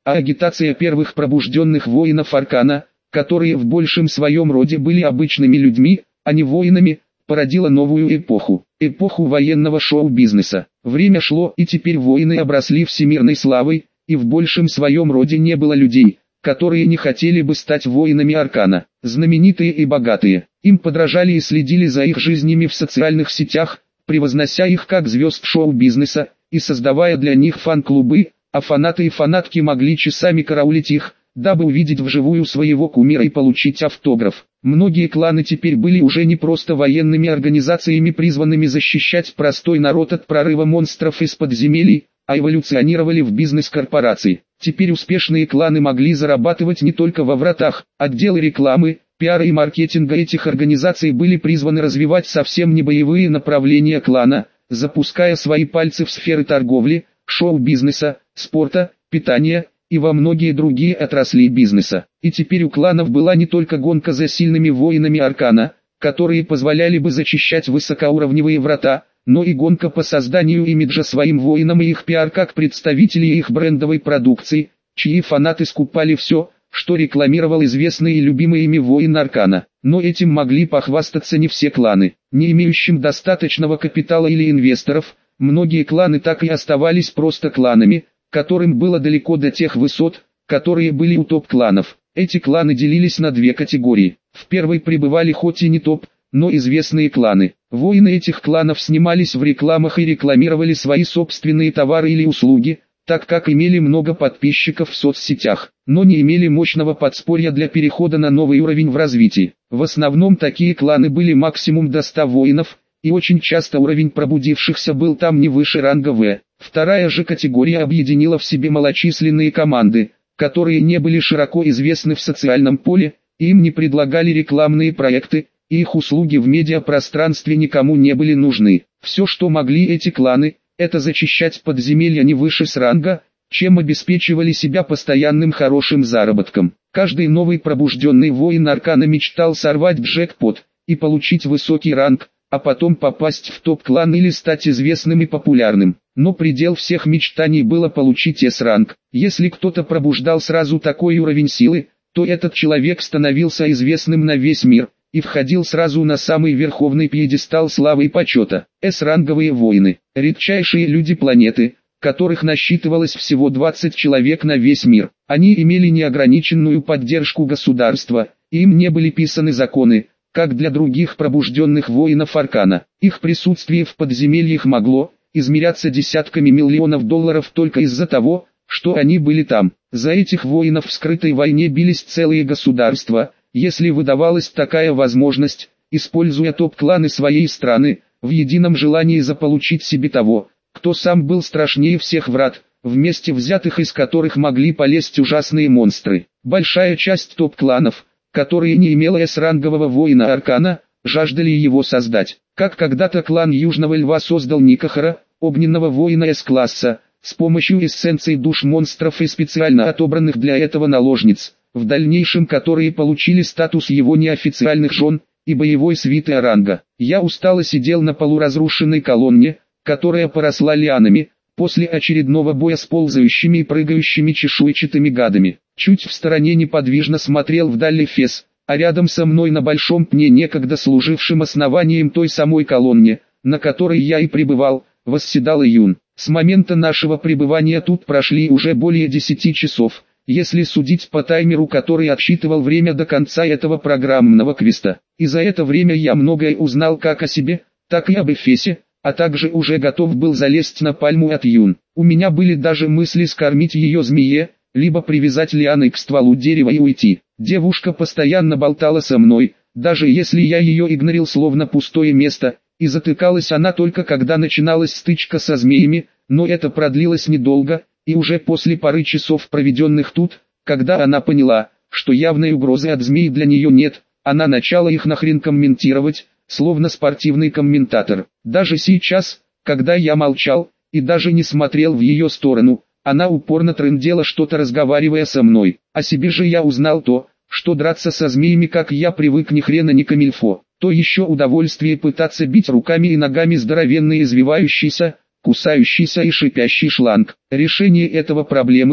а агитация первых пробужденных воинов Аркана, которые в большем своем роде были обычными людьми, а не воинами, породила новую эпоху, эпоху военного шоу-бизнеса. Время шло, и теперь воины обросли всемирной славой, и в большем своем роде не было людей, которые не хотели бы стать воинами Аркана. Знаменитые и богатые, им подражали и следили за их жизнями в социальных сетях, превознося их как звезд шоу-бизнеса, и создавая для них фан-клубы, а фанаты и фанатки могли часами караулить их, дабы увидеть вживую своего кумира и получить автограф. Многие кланы теперь были уже не просто военными организациями, призванными защищать простой народ от прорыва монстров из подземелий, а эволюционировали в бизнес-корпорации. Теперь успешные кланы могли зарабатывать не только во вратах. Отделы рекламы, пиара и маркетинга этих организаций были призваны развивать совсем не боевые направления клана, запуская свои пальцы в сферы торговли, шоу-бизнеса, спорта, питания и во многие другие отрасли бизнеса. И теперь у кланов была не только гонка за сильными воинами Аркана, которые позволяли бы зачищать высокоуровневые врата, но и гонка по созданию имиджа своим воинам и их пиар как представителей их брендовой продукции, чьи фанаты скупали все, что рекламировал известный и любимый ими воин Аркана. Но этим могли похвастаться не все кланы. Не имеющим достаточного капитала или инвесторов, многие кланы так и оставались просто кланами, которым было далеко до тех высот, которые были у топ-кланов. Эти кланы делились на две категории. В первой пребывали хоть и не топ, но известные кланы. Воины этих кланов снимались в рекламах и рекламировали свои собственные товары или услуги, так как имели много подписчиков в соцсетях, но не имели мощного подспорья для перехода на новый уровень в развитии. В основном такие кланы были максимум до ста воинов, и очень часто уровень пробудившихся был там не выше ранга В. Вторая же категория объединила в себе малочисленные команды, которые не были широко известны в социальном поле, и им не предлагали рекламные проекты, и их услуги в медиапространстве никому не были нужны. Все, что могли эти кланы, это зачищать подземелья не выше с ранга, чем обеспечивали себя постоянным хорошим заработком. Каждый новый пробужденный воин Аркана мечтал сорвать джекпот и получить высокий ранг, а потом попасть в топ-клан или стать известным и популярным. Но предел всех мечтаний было получить эс-ранг. Если кто-то пробуждал сразу такой уровень силы, то этот человек становился известным на весь мир и входил сразу на самый верховный пьедестал славы и почета. Эс-ранговые воины, редчайшие люди планеты, которых насчитывалось всего двадцать человек на весь мир. Они имели неограниченную поддержку государства, и им не были писаны законы, как для других пробужденных воинов Аркана. Их присутствие в подземельях могло измеряться десятками миллионов долларов только из-за того, что они были там. За этих воинов в скрытой войне бились целые государства, если выдавалась такая возможность, используя топ-кланы своей страны, в едином желании заполучить себе того, кто сам был страшнее всех врат, вместе взятых из которых могли полезть ужасные монстры. Большая часть топ-кланов, которые не имела эс-рангового воина Аркана, жаждали его создать. Как когда-то клан Южного Льва создал Никахара, огненного воина С-класса, с помощью эссенций душ монстров и специально отобранных для этого наложниц, в дальнейшем которые получили статус его неофициальных жен и боевой свиты Оранга. Я устало сидел на полуразрушенной колонне, которая поросла лианами, после очередного боя с ползающими и прыгающими чешуйчатыми гадами. Чуть в стороне неподвижно смотрел вдаль Эфес, а рядом со мной на большом пне, некогда служившим основанием той самой колонне, на которой я и пребывал, восседал Июн. С момента нашего пребывания тут прошли уже более десяти часов, если судить по таймеру, который отсчитывал время до конца этого программного квеста. И за это время я многое узнал как о себе, так и об Эфесе, а также уже готов был залезть на пальму от Юн. У меня были даже мысли скормить ее змее, либо привязать лианы к стволу дерева и уйти. Девушка постоянно болтала со мной, даже если я ее игнорил словно пустое место, и затыкалась она только когда начиналась стычка со змеями, но это продлилось недолго, и уже после пары часов проведенных тут, когда она поняла, что явной угрозы от змей для нее нет, она начала их нахрен комментировать, словно спортивный комментатор. Даже сейчас, когда я молчал, и даже не смотрел в ее сторону, она упорно трындела что-то, разговаривая со мной. О себе же я узнал то, что драться со змеями, как я привык, ни хрена не камильфо. То еще удовольствие пытаться бить руками и ногами здоровенный извивающийся, кусающийся и шипящий шланг. Решение этого проблемы,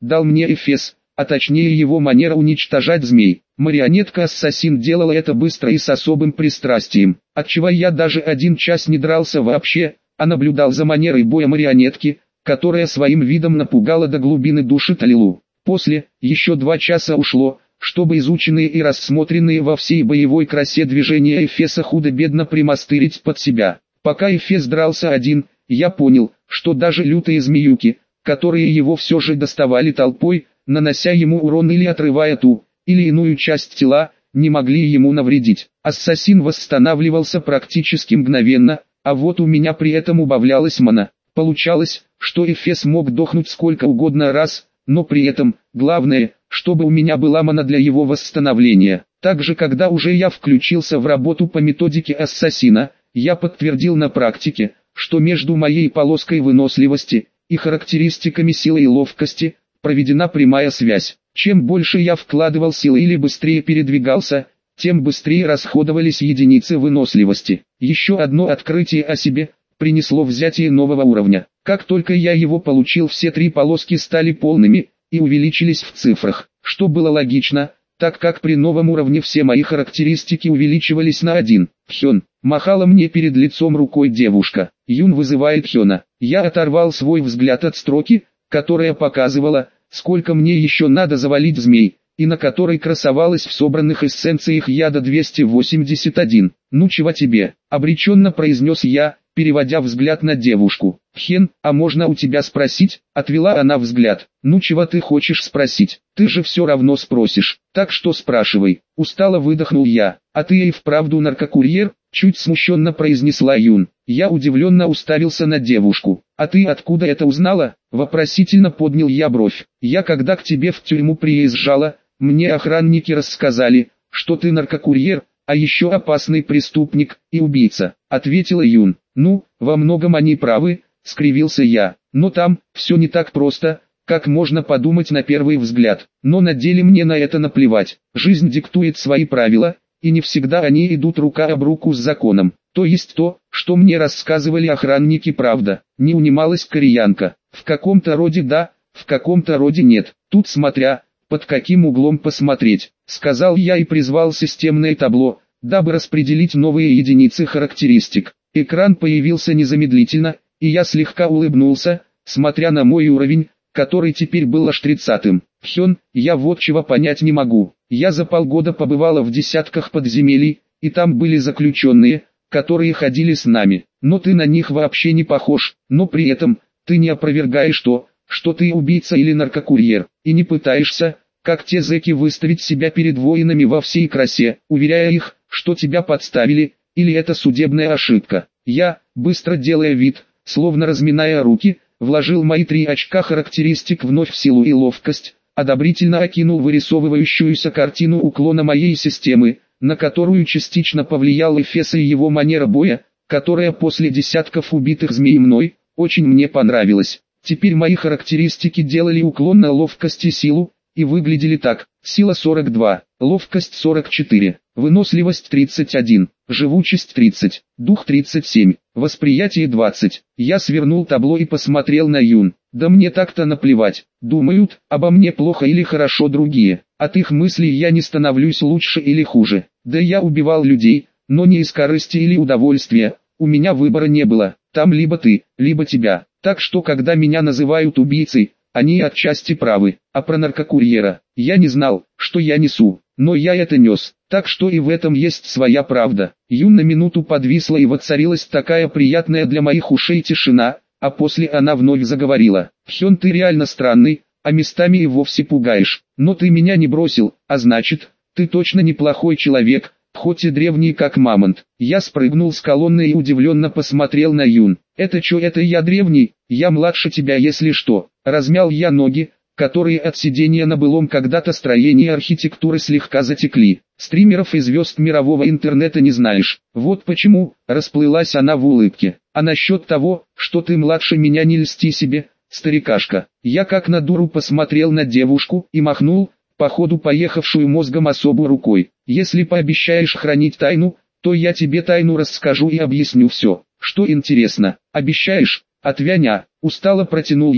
дал мне Эфес, а точнее его манера уничтожать змей. Марионетка-ассасин делала это быстро и с особым пристрастием, отчего я даже один час не дрался вообще, а наблюдал за манерой боя марионетки, которая своим видом напугала до глубины души Талилу. После, еще два часа ушло, чтобы изученные и рассмотренные во всей боевой красе движения Эфеса худо-бедно примастырить под себя. Пока Эфес дрался один, я понял, что даже лютые змеюки, которые его все же доставали толпой, нанося ему урон или отрывая ту или иную часть тела, не могли ему навредить. Ассасин восстанавливался практически мгновенно, а вот у меня при этом убавлялась мана. Получалось, что Эфес мог дохнуть сколько угодно раз, но при этом, главное, чтобы у меня была мана для его восстановления. Также когда уже я включился в работу по методике ассасина, я подтвердил на практике, что между моей полоской выносливости и характеристиками силы и ловкости проведена прямая связь. Чем больше я вкладывал силы или быстрее передвигался, тем быстрее расходовались единицы выносливости. Еще одно открытие о себе принесло взятие нового уровня. Как только я его получил, все три полоски стали полными и увеличились в цифрах, что было логично, так как при новом уровне все мои характеристики увеличивались на один. Хён, махала мне перед лицом рукой девушка. Юн вызывает Хёна. Я оторвал свой взгляд от строки, которая показывала, сколько мне еще надо завалить змей, и на которой красовалась в собранных эссенциях яда двести восемьдесят один. «Ну чего тебе?» – обреченно произнес я, переводя взгляд на девушку. «Хен, а можно у тебя спросить?» – отвела она взгляд. «Ну чего ты хочешь спросить? Ты же все равно спросишь, так что спрашивай». Устало выдохнул я. «А ты и вправду наркокурьер?» – чуть смущенно произнесла Юн. Я удивленно уставился на девушку. «А ты откуда это узнала?» – вопросительно поднял я бровь. «Я когда к тебе в тюрьму приезжала, мне охранники рассказали, что ты наркокурьер, а еще опасный преступник и убийца», — ответила Юн. «Ну, во многом они правы», — скривился я. «Но там все не так просто, как можно подумать на первый взгляд. Но на деле мне на это наплевать. Жизнь диктует свои правила, и не всегда они идут рука об руку с законом. То есть то, что мне рассказывали охранники, правда». Не унималась кореянка. «В каком-то роде да, в каком-то роде нет. Тут смотря, под каким углом посмотреть», — сказал я и призвал системное табло, дабы распределить новые единицы характеристик. Экран появился незамедлительно, и я слегка улыбнулся, смотря на мой уровень, который теперь был аж тридцатым. «Хён, я вот чего понять не могу. Я за полгода побывала в десятках подземелий, и там были заключенные, которые ходили с нами, но ты на них вообще не похож, но при этом, ты не опровергаешь то, что ты убийца или наркокурьер, и не пытаешься, как те зэки, выставить себя перед воинами во всей красе, уверяя их, что тебя подставили, или это судебная ошибка». Я, быстро делая вид, словно разминая руки, вложил мои три очка характеристик вновь в силу и ловкость, одобрительно окинул вырисовывающуюся картину уклона моей системы, на которую частично повлиял Эфес и его манера боя, которая после десятков убитых змей мной, очень мне понравилась. Теперь мои характеристики делали уклон на ловкость и силу, и выглядели так: сила сорок два, ловкость сорок четыре, выносливость тридцать один, живучесть тридцать, дух тридцать семь, восприятие двадцать. Я свернул табло и посмотрел на Юн. Да мне так-то наплевать, думают обо мне плохо или хорошо другие, от их мыслей я не становлюсь лучше или хуже. Да я убивал людей, но не из корысти или удовольствия, у меня выбора не было, там либо ты, либо тебя. Так что когда меня называют убийцей, они отчасти правы. А про наркокурьера, я не знал, что я несу, но я это нес, так что и в этом есть своя правда. Юн на минуту подвисла, и воцарилась такая приятная для моих ушей тишина, а после она вновь заговорила. «Хён, ты реально странный, а местами и вовсе пугаешь, но ты меня не бросил, а значит, ты точно неплохой человек, хоть и древний как мамонт». Я спрыгнул с колонны и удивленно посмотрел на Юн. «Это чё, это я древний? Я младше тебя, если что». Размял я ноги, которые от сидения на былом когда-то строении архитектуры слегка затекли. «Стримеров и звезд мирового интернета не знаешь, вот почему», — расплылась она в улыбке. «А насчет того, что ты младше меня, не льсти себе, старикашка». Я как на дуру посмотрел на девушку и махнул, походу поехавшую мозгом особу рукой. «Если пообещаешь хранить тайну, то я тебе тайну расскажу и объясню все, что интересно». «Обещаешь?» «Отвянь, а», — устало протянул я,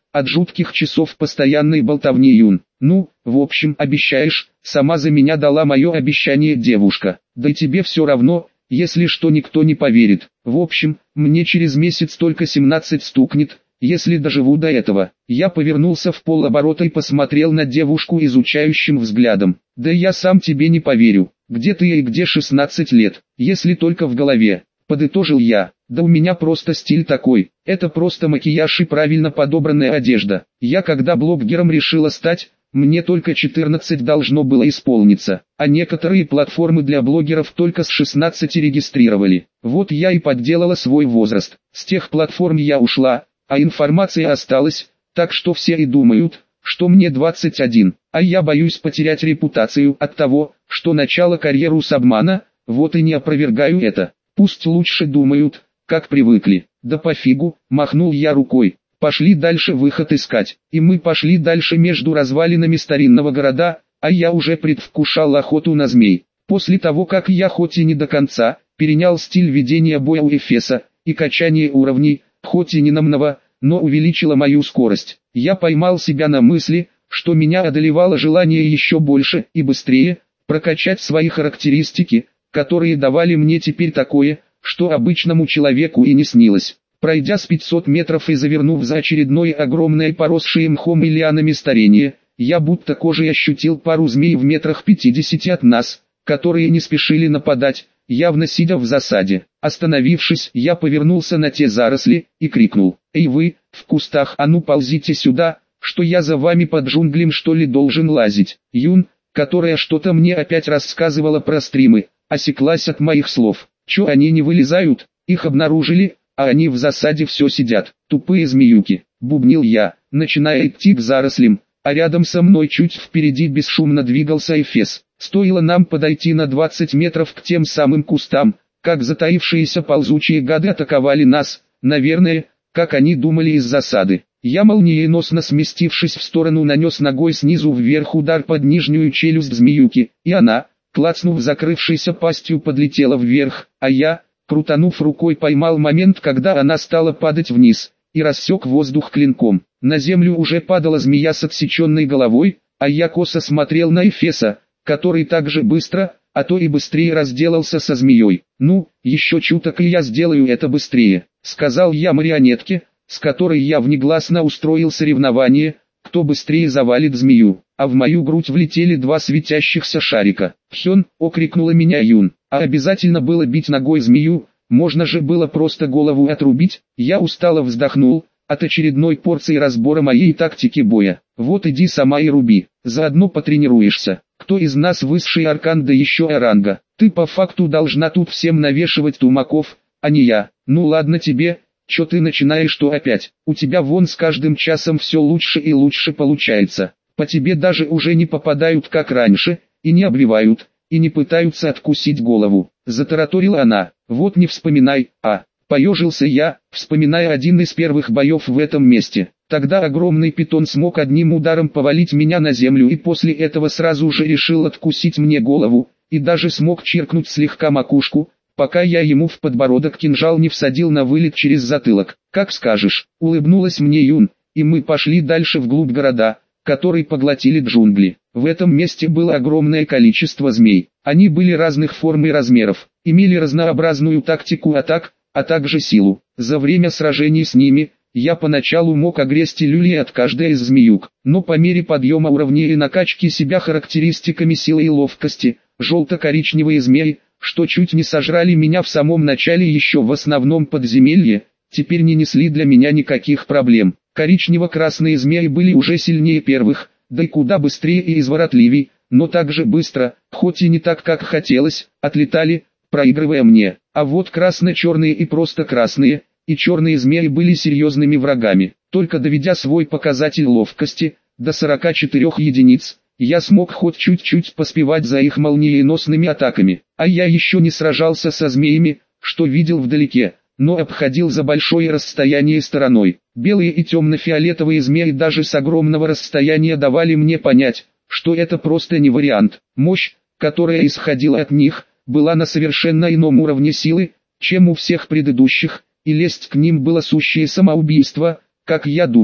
от жутких часов постоянной болтовни Юн. Ну, в общем, обещаешь, сама за меня дала мое обещание девушка. Да и тебе все равно, если что, никто не поверит. В общем, мне через месяц только семнадцать стукнет, если доживу до этого. Я повернулся в полоборота и посмотрел на девушку изучающим взглядом. Да я сам тебе не поверю. Где ты и где шестнадцать лет, если только в голове. Подытожил я. Да у меня просто стиль такой. Это просто макияж и правильно подобранная одежда. Я когда блогером решила стать, мне только четырнадцать должно было исполниться, а некоторые платформы для блогеров только с шестнадцати регистрировали. Вот я и подделала свой возраст. С тех платформ я ушла, а информация осталась, так что все и думают, что мне двадцать один, а я боюсь потерять репутацию от того, что начала карьеру с обмана, вот и не опровергаю это. Пусть лучше думают, как привыкли. Да пофигу, махнул я рукой. Пошли дальше выход искать. И мы пошли дальше между развалинами старинного города, а я уже предвкушал охоту на змей. После того как я хоть и не до конца, перенял стиль ведения боя у Эфеса, и качание уровней, хоть и не намного, но увеличило мою скорость. Я поймал себя на мысли, что меня одолевало желание еще больше и быстрее прокачать свои характеристики, которые давали мне теперь такое, что обычному человеку и не снилось. Пройдя с пятисот метров и завернув за очередное огромное поросшее мхом и лианами старение, я будто кожей ощутил пару змей в метрах пятидесяти от нас, которые не спешили нападать, явно сидя в засаде. Остановившись, я повернулся на те заросли и крикнул: «Эй вы, в кустах, а ну ползите сюда, что я за вами под джунглем что ли должен лазить?» Юн, которая что-то мне опять рассказывала про стримы, осеклась от моих слов. «Чё они не вылезают? Их обнаружили, а они в засаде все сидят, тупые змеюки», — бубнил я, начиная идти к зарослям, а рядом со мной чуть впереди бесшумно двигался Эфес. Стоило нам подойти на двадцать метров к тем самым кустам, как затаившиеся ползучие гады атаковали нас, наверное, как они думали, из засады. Я молниеносно сместившись в сторону нанес ногой снизу вверх удар под нижнюю челюсть змеюки, и она, клацнув закрывшейся пастью, подлетела вверх, а я, крутанув рукой, поймал момент, когда она стала падать вниз, и рассек воздух клинком. На землю уже падала змея с отсеченной головой, а я косо смотрел на Эфеса, который так же быстро, а то и быстрее разделался со змеей. «Ну, еще чуток и я сделаю это быстрее», — сказал я марионетке, с которой я внегласно устроил соревнование, кто быстрее завалит змею. А в мою грудь влетели два светящихся шарика. «Хён!» — окрикнула меня Юн. «А обязательно было бить ногой змею? Можно же было просто голову отрубить?» Я устало вздохнул от очередной порции разбора моей тактики боя. «Вот иди сама и руби, заодно потренируешься. Кто из нас высший аркан, да еще оранга? Ты по факту должна тут всем навешивать тумаков, а не я. Ну ладно тебе, чё ты начинаешь-то опять? У тебя вон с каждым часом все лучше и лучше получается. По тебе даже уже не попадают как раньше, и не обвивают, и не пытаются откусить голову», — затараторила она. «Вот не вспоминай, а...» Поежился я, вспоминая один из первых боев в этом месте. Тогда огромный питон смог одним ударом повалить меня на землю и после этого сразу же решил откусить мне голову, и даже смог чиркнуть слегка макушку, пока я ему в подбородок кинжал не всадил на вылет через затылок. «Как скажешь», — улыбнулась мне Юн, и мы пошли дальше вглубь города, который поглотили джунгли. В этом месте было огромное количество змей. Они были разных форм и размеров, имели разнообразную тактику атак, а также силу. За время сражений с ними, я поначалу мог огрести люлей от каждой из змеюк, но по мере подъема уровней и накачки себя характеристиками силы и ловкости, желто-коричневые змеи, что чуть не сожрали меня в самом начале еще в основном подземелье, теперь не несли для меня никаких проблем. Коричнево-красные змеи были уже сильнее первых, да и куда быстрее и изворотливей, но также быстро, хоть и не так как хотелось, отлетали, проигрывая мне. А вот красно-черные и просто красные, и черные змеи были серьезными врагами. Только доведя свой показатель ловкости до сорока четырёх единиц, я смог хоть чуть-чуть поспевать за их молниеносными атаками. А я еще не сражался со змеями, что видел вдалеке, но обходил за большое расстояние стороной. Белые и темно-фиолетовые змеи даже с огромного расстояния давали мне понять, что это просто не вариант. Мощь, которая исходила от них, была на совершенно ином уровне силы, чем у всех предыдущих, и лезть к ним было сущее самоубийство, как я думал.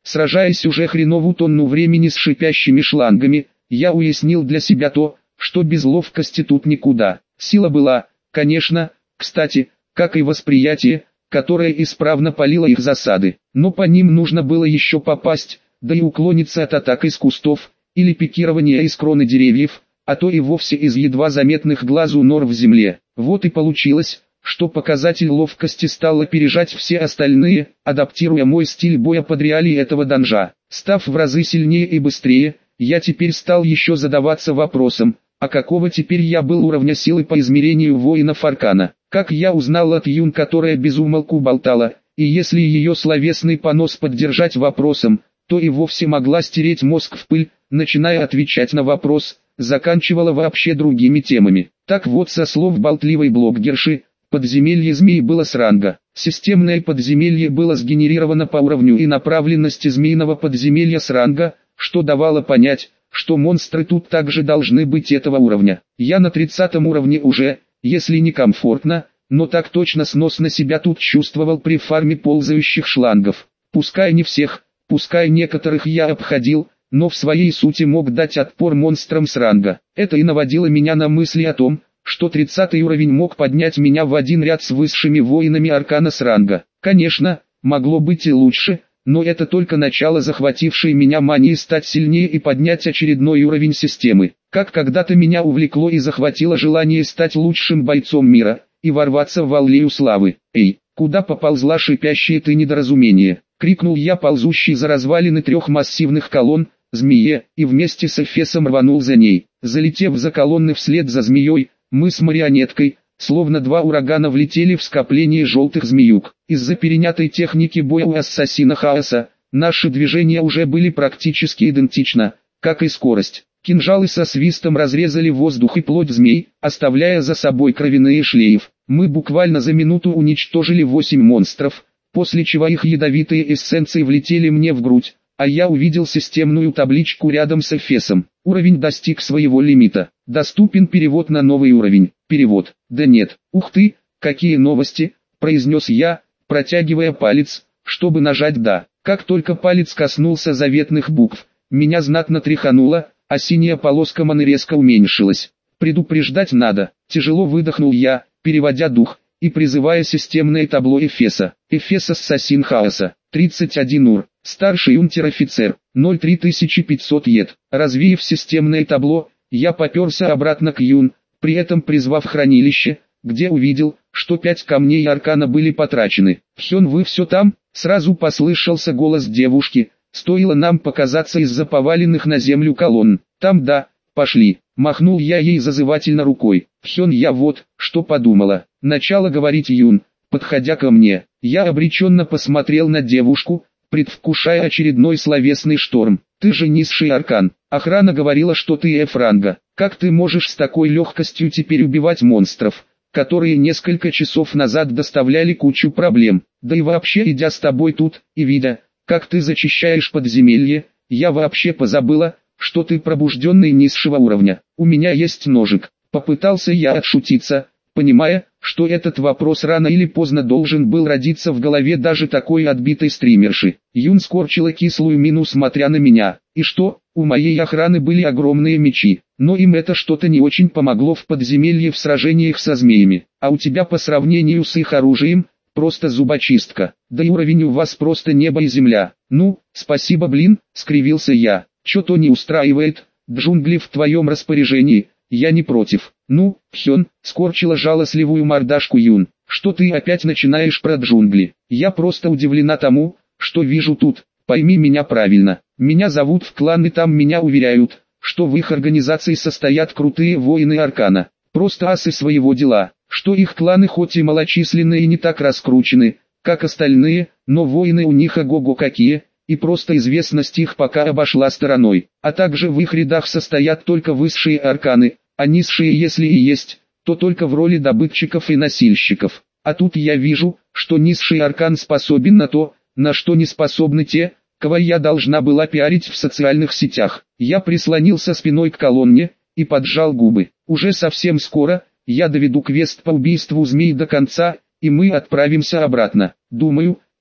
Сражаясь уже хреновую тонну времени с шипящими шлангами, я уяснил для себя то, что без ловкости тут никуда. Сила была, конечно, кстати, как и восприятие, которое исправно палило их засады. Но по ним нужно было еще попасть, да и уклониться от атак из кустов, или пикирования из кроны деревьев, а то и вовсе из едва заметных глазу нор в земле. Вот и получилось, что показатель ловкости стал опережать все остальные, адаптируя мой стиль боя под реалии этого данжа. Став в разы сильнее и быстрее, я теперь стал еще задаваться вопросом, а какого теперь я был уровня силы по измерению воинов Аркана. Как я узнал от Юн, которая безумолку болтала, и если ее словесный понос поддержать вопросом, то и вовсе могла стереть мозг в пыль, начиная отвечать на вопрос, заканчивала вообще другими темами. Так вот, со слов болтливой блогерши, подземелье змей было с ранга. Системное подземелье было сгенерировано по уровню и направленности змеиного подземелья с ранга, что давало понять, что монстры тут также должны быть этого уровня. Я на тридцатом уровне уже, если не комфортно, но так точно сносно себя тут чувствовал при фарме ползающих шлангов. Пускай не всех, пускай некоторых я обходил, но в своей сути мог дать отпор монстрам с ранга. Это и наводило меня на мысли о том, что тридцатый уровень мог поднять меня в один ряд с высшими воинами Аркана с ранга. Конечно, могло быть и лучше, но это только начало захватившей меня мании стать сильнее и поднять очередной уровень системы. Как когда-то меня увлекло и захватило желание стать лучшим бойцом мира, и ворваться в аллею славы. «Эй, куда поползла шипящее ты недоразумение?» — крикнул я, ползущий за развалины трех массивных колонн, змее, и вместе с Эфесом рванул за ней. Залетев за колонны вслед за змеей, мы с марионеткой, словно два урагана, влетели в скопление желтых змеюк. Из-за перенятой техники боя у ассасина хаоса, наши движения уже были практически идентичны, как и скорость. Кинжалы со свистом разрезали воздух и плоть змей, оставляя за собой кровяные шлейф. Мы буквально за минуту уничтожили восемь монстров, после чего их ядовитые эссенции влетели мне в грудь, а я увидел системную табличку рядом с Эфесом. Уровень достиг своего лимита. Доступен перевод на новый уровень. Перевод. Да нет. Ух ты, какие новости, произнес я, протягивая палец, чтобы нажать «да». Как только палец коснулся заветных букв, меня знатно тряхануло, а синяя полоска маны резко уменьшилась. Предупреждать надо. Тяжело выдохнул я, переводя дух, и призывая системное табло Эфеса. Эфес ассасин хаоса. тридцать один ур. Старший унтер-офицер. ноль три тысячи пятьсот ед. Развеяв системное табло, я поперся обратно к Юн, при этом призвав хранилище, где увидел, что пять камней Аркана были потрачены. «Хён, вы все там?» — сразу послышался голос девушки, стоило нам показаться из-за поваленных на землю колонн. «Там да, пошли», — махнул я ей зазывательно рукой. «Хён, я вот, что подумала», — начала говорить Юн, подходя ко мне. Я обреченно посмотрел на девушку, предвкушая очередной словесный шторм. «Ты же низший аркан. Охрана говорила, что ты эф-ранга. Как ты можешь с такой легкостью теперь убивать монстров, которые несколько часов назад доставляли кучу проблем? Да и вообще, идя с тобой тут, и видя, как ты зачищаешь подземелье, я вообще позабыла, что ты пробужденный низшего уровня. У меня есть ножик». Попытался я отшутиться, понимая, что этот вопрос рано или поздно должен был родиться в голове даже такой отбитой стримерши. Юн скорчила кислую мину, смотря на меня. И что, у моей охраны были огромные мечи, но им это что-то не очень помогло в подземелье в сражениях со змеями. А у тебя по сравнению с их оружием, просто зубочистка. Да и уровень у вас просто небо и земля. Ну, спасибо, блин, скривился я. Чё-то не устраивает, джунгли в твоем распоряжении. Я не против. Ну, Хён, скорчила жалостливую мордашку Юн. Что ты опять начинаешь про джунгли? Я просто удивлена тому, что вижу тут. Пойми меня правильно. Меня зовут в клан, и там меня уверяют, что в их организации состоят крутые воины Аркана. Просто асы своего дела. Что их кланы хоть и малочисленные и не так раскручены, как остальные, но воины у них ого-го какие, и просто известность их пока обошла стороной. А также в их рядах состоят только высшие арканы, а низшие, если и есть, то только в роли добытчиков и носильщиков. А тут я вижу, что низший аркан способен на то, на что не способны те, кого я должна была пиарить в социальных сетях. Я прислонился спиной к колонне и поджал губы. Уже совсем скоро я доведу квест по убийству змей до конца, и мы отправимся обратно. Думаю,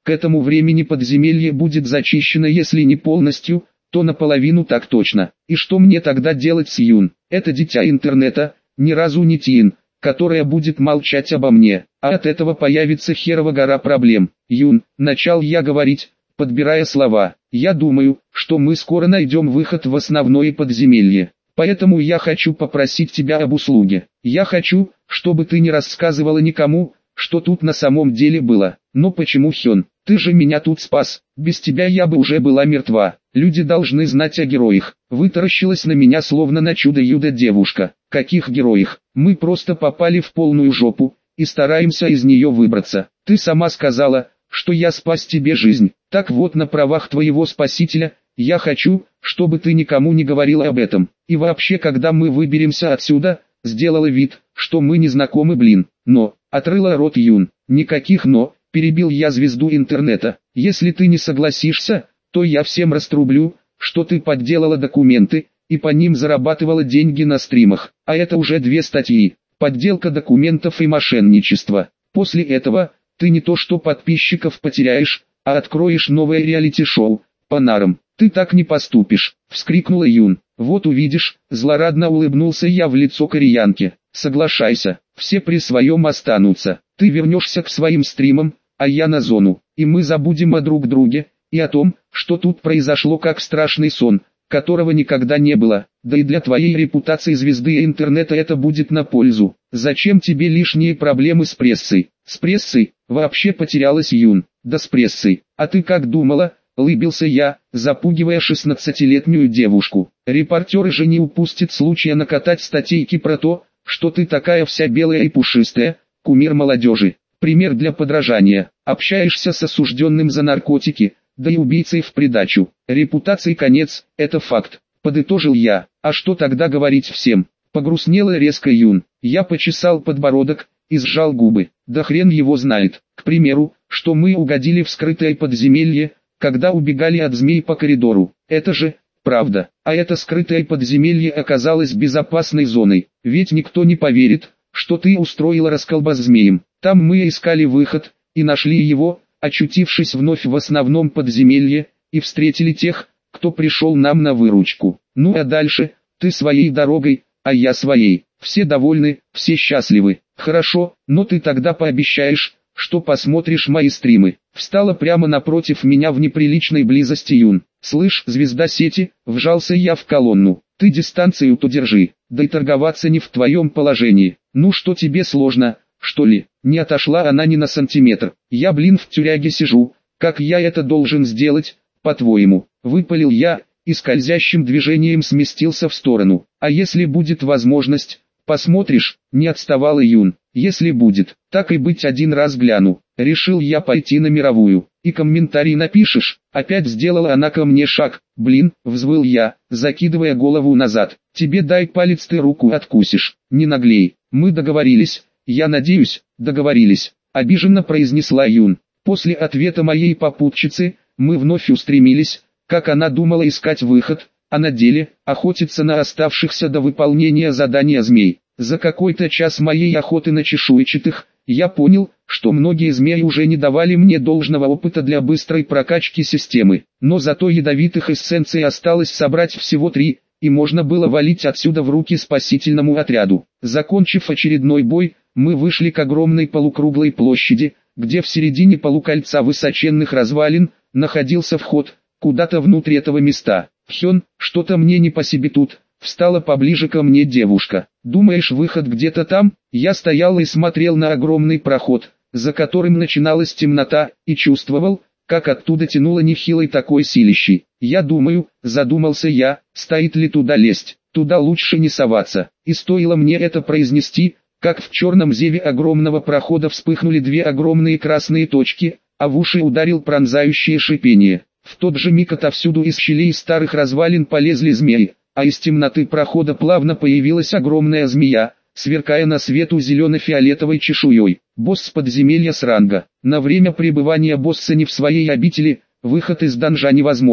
К этому времени подземелье будет зачищено, если не полностью, то наполовину так точно. И что мне тогда делать с Юн? Это дитя интернета, ни разу не Тин, которая будет молчать обо мне, а от этого появится херова гора проблем. Юн, начал я говорить, подбирая слова, я думаю, что мы скоро найдем выход в основное подземелье. Поэтому я хочу попросить тебя об услуге. Я хочу, чтобы ты не рассказывала никому, что тут на самом деле было. Но почему, Хён? Ты же меня тут спас. Без тебя я бы уже была мертва. Люди должны знать о героях. Вытаращилась на меня словно на чудо-юдо девушка. Каких героях? Мы просто попали в полную жопу и стараемся из нее выбраться. Ты сама сказала, что я спас тебе жизнь. Так вот, на правах твоего спасителя, я хочу, чтобы ты никому не говорила об этом. И вообще, когда мы выберемся отсюда, сделала вид, что мы не знакомы, блин. Но, отрыла рот Юн. Никаких «но», перебил я звезду интернета. Если ты не согласишься, то я всем раструблю, что ты подделала документы, и по ним зарабатывала деньги на стримах. А это уже две статьи. Подделка документов и мошенничество. После этого, ты не то что подписчиков потеряешь, а откроешь новое реалити-шоу, по нарам. Ты так не поступишь, вскрикнула Юн. Вот увидишь, злорадно улыбнулся я в лицо кореянке. Соглашайся, все при своем останутся. Ты вернешься к своим стримам, а я на зону. И мы забудем о друг друге, и о том, что тут произошло как страшный сон, которого никогда не было. Да и для твоей репутации звезды интернета это будет на пользу. Зачем тебе лишние проблемы с прессой? С прессой? Вообще потерялась Юн. Да с прессой. А ты как думала? Улыбился я, запугивая шестнадцатилетнюю девушку. Репортеры же не упустят случая накатать статейки про то, что ты такая вся белая и пушистая, кумир молодежи. Пример для подражания. Общаешься с осужденным за наркотики, да и убийцей в придачу. Репутации конец, это факт. Подытожил я. А что тогда говорить всем? Погрустнела резко Юн. Я почесал подбородок и сжал губы. Да хрен его знает. К примеру, что мы угодили в скрытое подземелье, когда убегали от змей по коридору. Это же правда. А это скрытое подземелье оказалось безопасной зоной. Ведь никто не поверит, что ты устроила расколбас змеем. Там мы искали выход, и нашли его, очутившись вновь в основном подземелье, и встретили тех, кто пришел нам на выручку. Ну а дальше, ты своей дорогой, а я своей. Все довольны, все счастливы. Хорошо, но ты тогда пообещаешь, что посмотришь мои стримы. Встала прямо напротив меня в неприличной близости Юн. Слышь, звезда сети, вжался я в колонну. Ты дистанцию-то держи, да и торговаться не в твоем положении. Ну что тебе сложно, что ли? Не отошла она ни на сантиметр. Я, блин, в тюряге сижу. Как я это должен сделать, по-твоему? Выпалил я, и скользящим движением сместился в сторону. А если будет возможность, посмотришь, не отставала Юн. Если будет, так и быть, один раз гляну. Решил я пойти на мировую. И комментарий напишешь. Опять сделала она ко мне шаг. Блин, взвыл я, закидывая голову назад. Тебе дай палец, ты руку откусишь. Не наглей. Мы договорились. Я надеюсь, договорились. Обиженно произнесла Юн. После ответа моей попутчицы, мы вновь устремились, как она думала, искать выход, а на деле, охотиться на оставшихся до выполнения задания змей. За какой-то час моей охоты на чешуйчатых, я понял, что многие змеи уже не давали мне должного опыта для быстрой прокачки системы. Но зато ядовитых эссенций осталось собрать всего три, и можно было валить отсюда в руки спасительному отряду. Закончив очередной бой, мы вышли к огромной полукруглой площади, где в середине полукольца высоченных развалин находился вход куда-то внутрь этого места. Хён, что-то мне не по себе тут. Встала поближе ко мне девушка. Думаешь, выход где-то там? Я стоял и смотрел на огромный проход, за которым начиналась темнота, и чувствовал, как оттуда тянуло нехилой такой силищей. Я думаю, задумался я, стоит ли туда лезть. Туда лучше не соваться. И стоило мне это произнести, как в черном зеве огромного прохода вспыхнули две огромные красные точки, а в уши ударил пронзающее шипение. В тот же миг отовсюду из щелей старых развалин полезли змеи, а из темноты прохода плавно появилась огромная змея, сверкая на свету зелено-фиолетовой чешуей. Босс подземелья с ранга. На время пребывания босса не в своей обители, выход из данжа невозможен.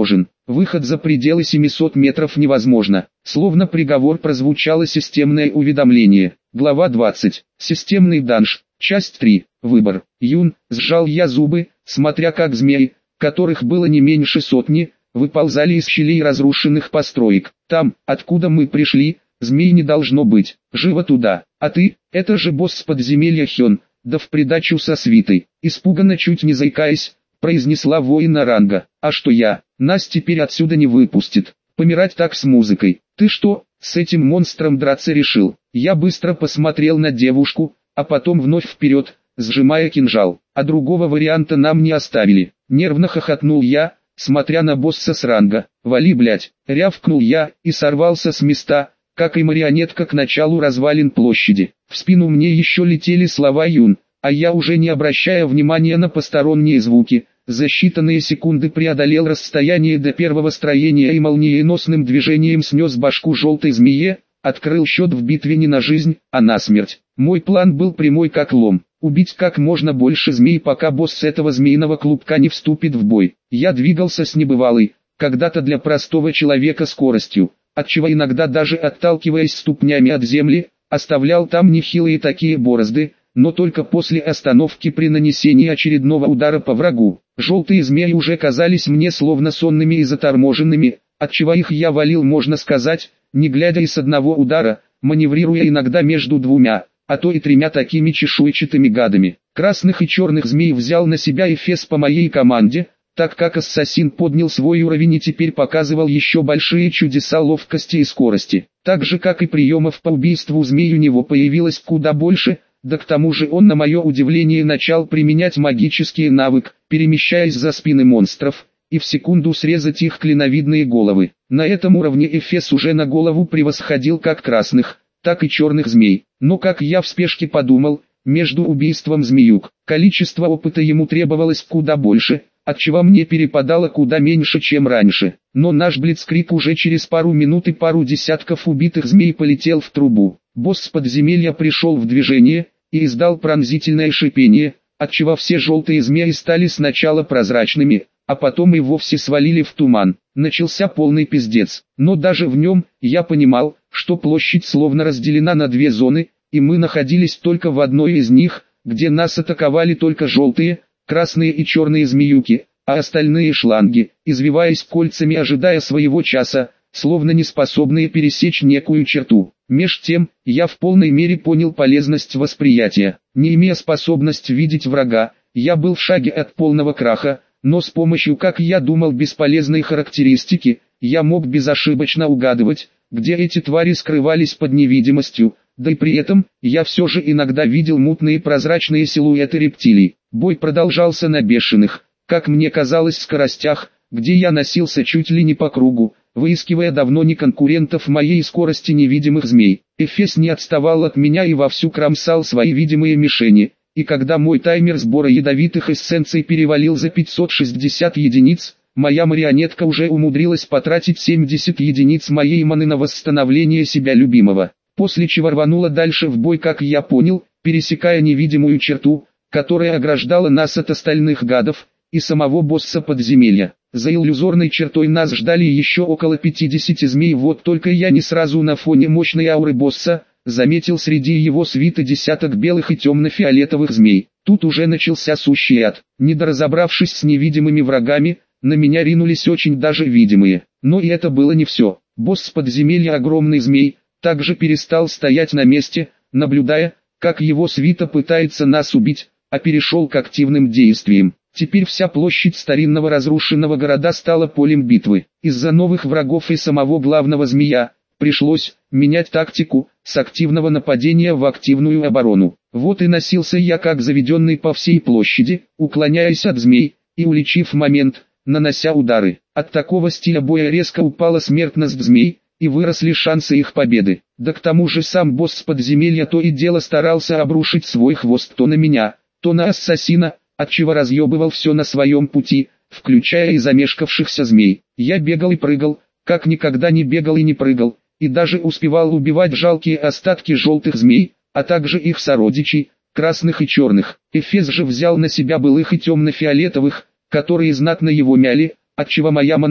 выход за пределы семисот метров невозможно. Словно приговор прозвучало системное уведомление. Глава двадцать. Системный данж. Часть три. Выбор. Юн, сжал я зубы, смотря как змеи, которых было не меньше сотни, выползали из щелей разрушенных построек. Там, откуда мы пришли, змей не должно быть. Живо туда. А ты, это же босс подземелья Хён, да в придачу со свитой. Испуганно, чуть не заикаясь, произнесла воина ранга. А что я? Нас теперь отсюда не выпустит. Помирать так с музыкой. Ты что, с этим монстром драться решил? Я быстро посмотрел на девушку, а потом вновь вперед, сжимая кинжал. А другого варианта нам не оставили. Нервно хохотнул я, смотря на босса с ранга. «Вали, блять!» — рявкнул я и сорвался с места, как и марионетка к началу развалин площади. В спину мне еще летели слова Юн, а я, уже не обращая внимания на посторонние звуки, за считанные секунды преодолел расстояние до первого строения и молниеносным движением снес башку желтой змее, открыл счет в битве не на жизнь, а на смерть. Мой план был прямой как лом. Убить как можно больше змей, пока босс этого змеиного клубка не вступит в бой. Я двигался с небывалой, когда-то для простого человека скоростью, отчего иногда даже отталкиваясь ступнями от земли, оставлял там нехилые такие борозды, но только после остановки при нанесении очередного удара по врагу. Желтые змеи уже казались мне словно сонными и заторможенными, отчего их я валил, можно сказать, не глядя, и с одного удара, маневрируя иногда между двумя, а то и тремя такими чешуйчатыми гадами. Красных и черных змей взял на себя Эфес по моей команде, так как ассасин поднял свой уровень и теперь показывал еще большие чудеса ловкости и скорости. Так же, как и приемов по убийству змей у него появилось куда больше, да к тому же он, на мое удивление, начал применять магический навык, перемещаясь за спины монстров, и в секунду срезать их клиновидные головы. На этом уровне Эфес уже на голову превосходил как красных, так и черных змей. Но, как я в спешке подумал, между убийством змеюк, количество опыта ему требовалось куда больше, отчего мне перепадало куда меньше, чем раньше. Но наш блицкриг уже через пару минут и пару десятков убитых змей полетел в трубу. Босс подземелья пришел в движение и издал пронзительное шипение, отчего все желтые змеи стали сначала прозрачными, а потом и вовсе свалили в туман. Начался полный пиздец. Но даже в нем, я понимал, что площадь словно разделена на две зоны, и мы находились только в одной из них, где нас атаковали только желтые, красные и черные змеюки, а остальные шланги, извиваясь кольцами, ожидая своего часа, словно не способные пересечь некую черту. Меж тем, я в полной мере понял полезность восприятия. Не имея способность видеть врага, я был в шаге от полного краха, но с помощью, как я думал, бесполезной характеристики, я мог безошибочно угадывать, где эти твари скрывались под невидимостью, да и при этом, я все же иногда видел мутные прозрачные силуэты рептилий. Бой продолжался на бешеных, как мне казалось, скоростях, где я носился чуть ли не по кругу, выискивая давно не конкурентов моей скорости невидимых змей. Эфес не отставал от меня и вовсю кромсал свои видимые мишени, и когда мой таймер сбора ядовитых эссенций перевалил за пятьсот шестьдесят единиц, моя марионетка уже умудрилась потратить семьдесят единиц моей маны на восстановление себя любимого, после чего рванула дальше в бой, как я понял, пересекая невидимую черту, которая ограждала нас от остальных гадов и самого босса подземелья. За иллюзорной чертой нас ждали еще около пятидесяти змей, вот только я не сразу на фоне мощной ауры босса заметил среди его свиты десяток белых и темно-фиолетовых змей. Тут уже начался сущий ад. Недоразобравшись с невидимыми врагами, на меня ринулись очень даже видимые. Но и это было не все. Босс подземелья, огромный змей, также перестал стоять на месте, наблюдая, как его свита пытается нас убить, а перешел к активным действиям. Теперь вся площадь старинного разрушенного города стала полем битвы. Из-за новых врагов и самого главного змея пришлось менять тактику с активного нападения в активную оборону. Вот и носился я как заведенный по всей площади, уклоняясь от змей и, уличив момент, нанося удары. От такого стиля боя резко упала смертность змей и выросли шансы их победы. Да к тому же сам босс подземелья то и дело старался обрушить свой хвост то на меня, то на ассасина, отчего разъебывал все на своем пути, включая и замешкавшихся змей. Я бегал и прыгал, как никогда не бегал и не прыгал, и даже успевал убивать жалкие остатки желтых змей, а также их сородичей, красных и черных. Эфес же взял на себя былых и темно-фиолетовых, которые знатно его мяли, отчего моя мана,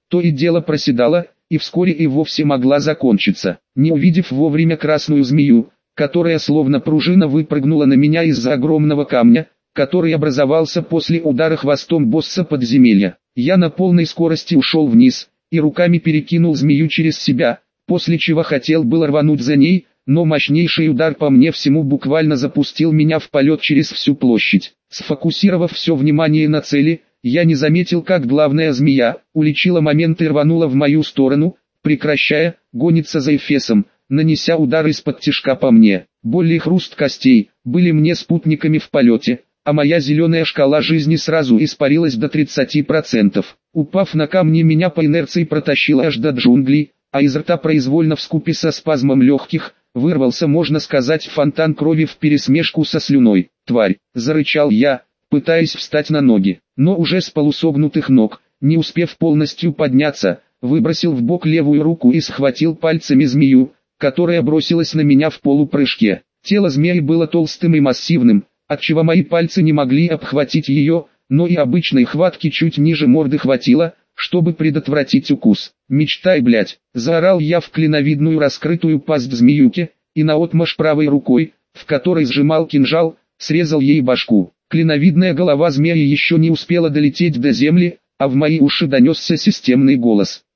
то и дело проседала, и вскоре и вовсе могла закончиться. Не увидев вовремя красную змею, которая словно пружина выпрыгнула на меня из-за огромного камня, который образовался после удара хвостом босса подземелья, я на полной скорости ушел вниз, и руками перекинул змею через себя, после чего хотел было рвануть за ней, но мощнейший удар по мне всему буквально запустил меня в полет через всю площадь. Сфокусировав все внимание на цели, я не заметил, как главная змея уличила момент и рванула в мою сторону, прекращая гониться за Эфесом, нанеся удар из-под тишка по мне. Боль и хруст костей были мне спутниками в полете, а моя зеленая шкала жизни сразу испарилась до тридцати процентов. Упав на камни, меня по инерции протащило аж до джунглей, а из рта произвольно вскупе со спазмом легких вырвался, можно сказать, фонтан крови вперемешку со слюной. «Тварь!» – зарычал я, пытаясь встать на ноги, но уже с полусогнутых ног, не успев полностью подняться, выбросил в бок левую руку и схватил пальцами змею, которая бросилась на меня в полупрыжке. Тело змеи было толстым и массивным, отчего мои пальцы не могли обхватить ее, но и обычной хватки чуть ниже морды хватило, чтобы предотвратить укус. «Мечтай, блять!» – заорал я в клиновидную раскрытую пасть змеюки, и наотмашь правой рукой, в которой сжимал кинжал, срезал ей башку. Клиновидная голова змеи еще не успела долететь до земли, а в мои уши донесся системный голос.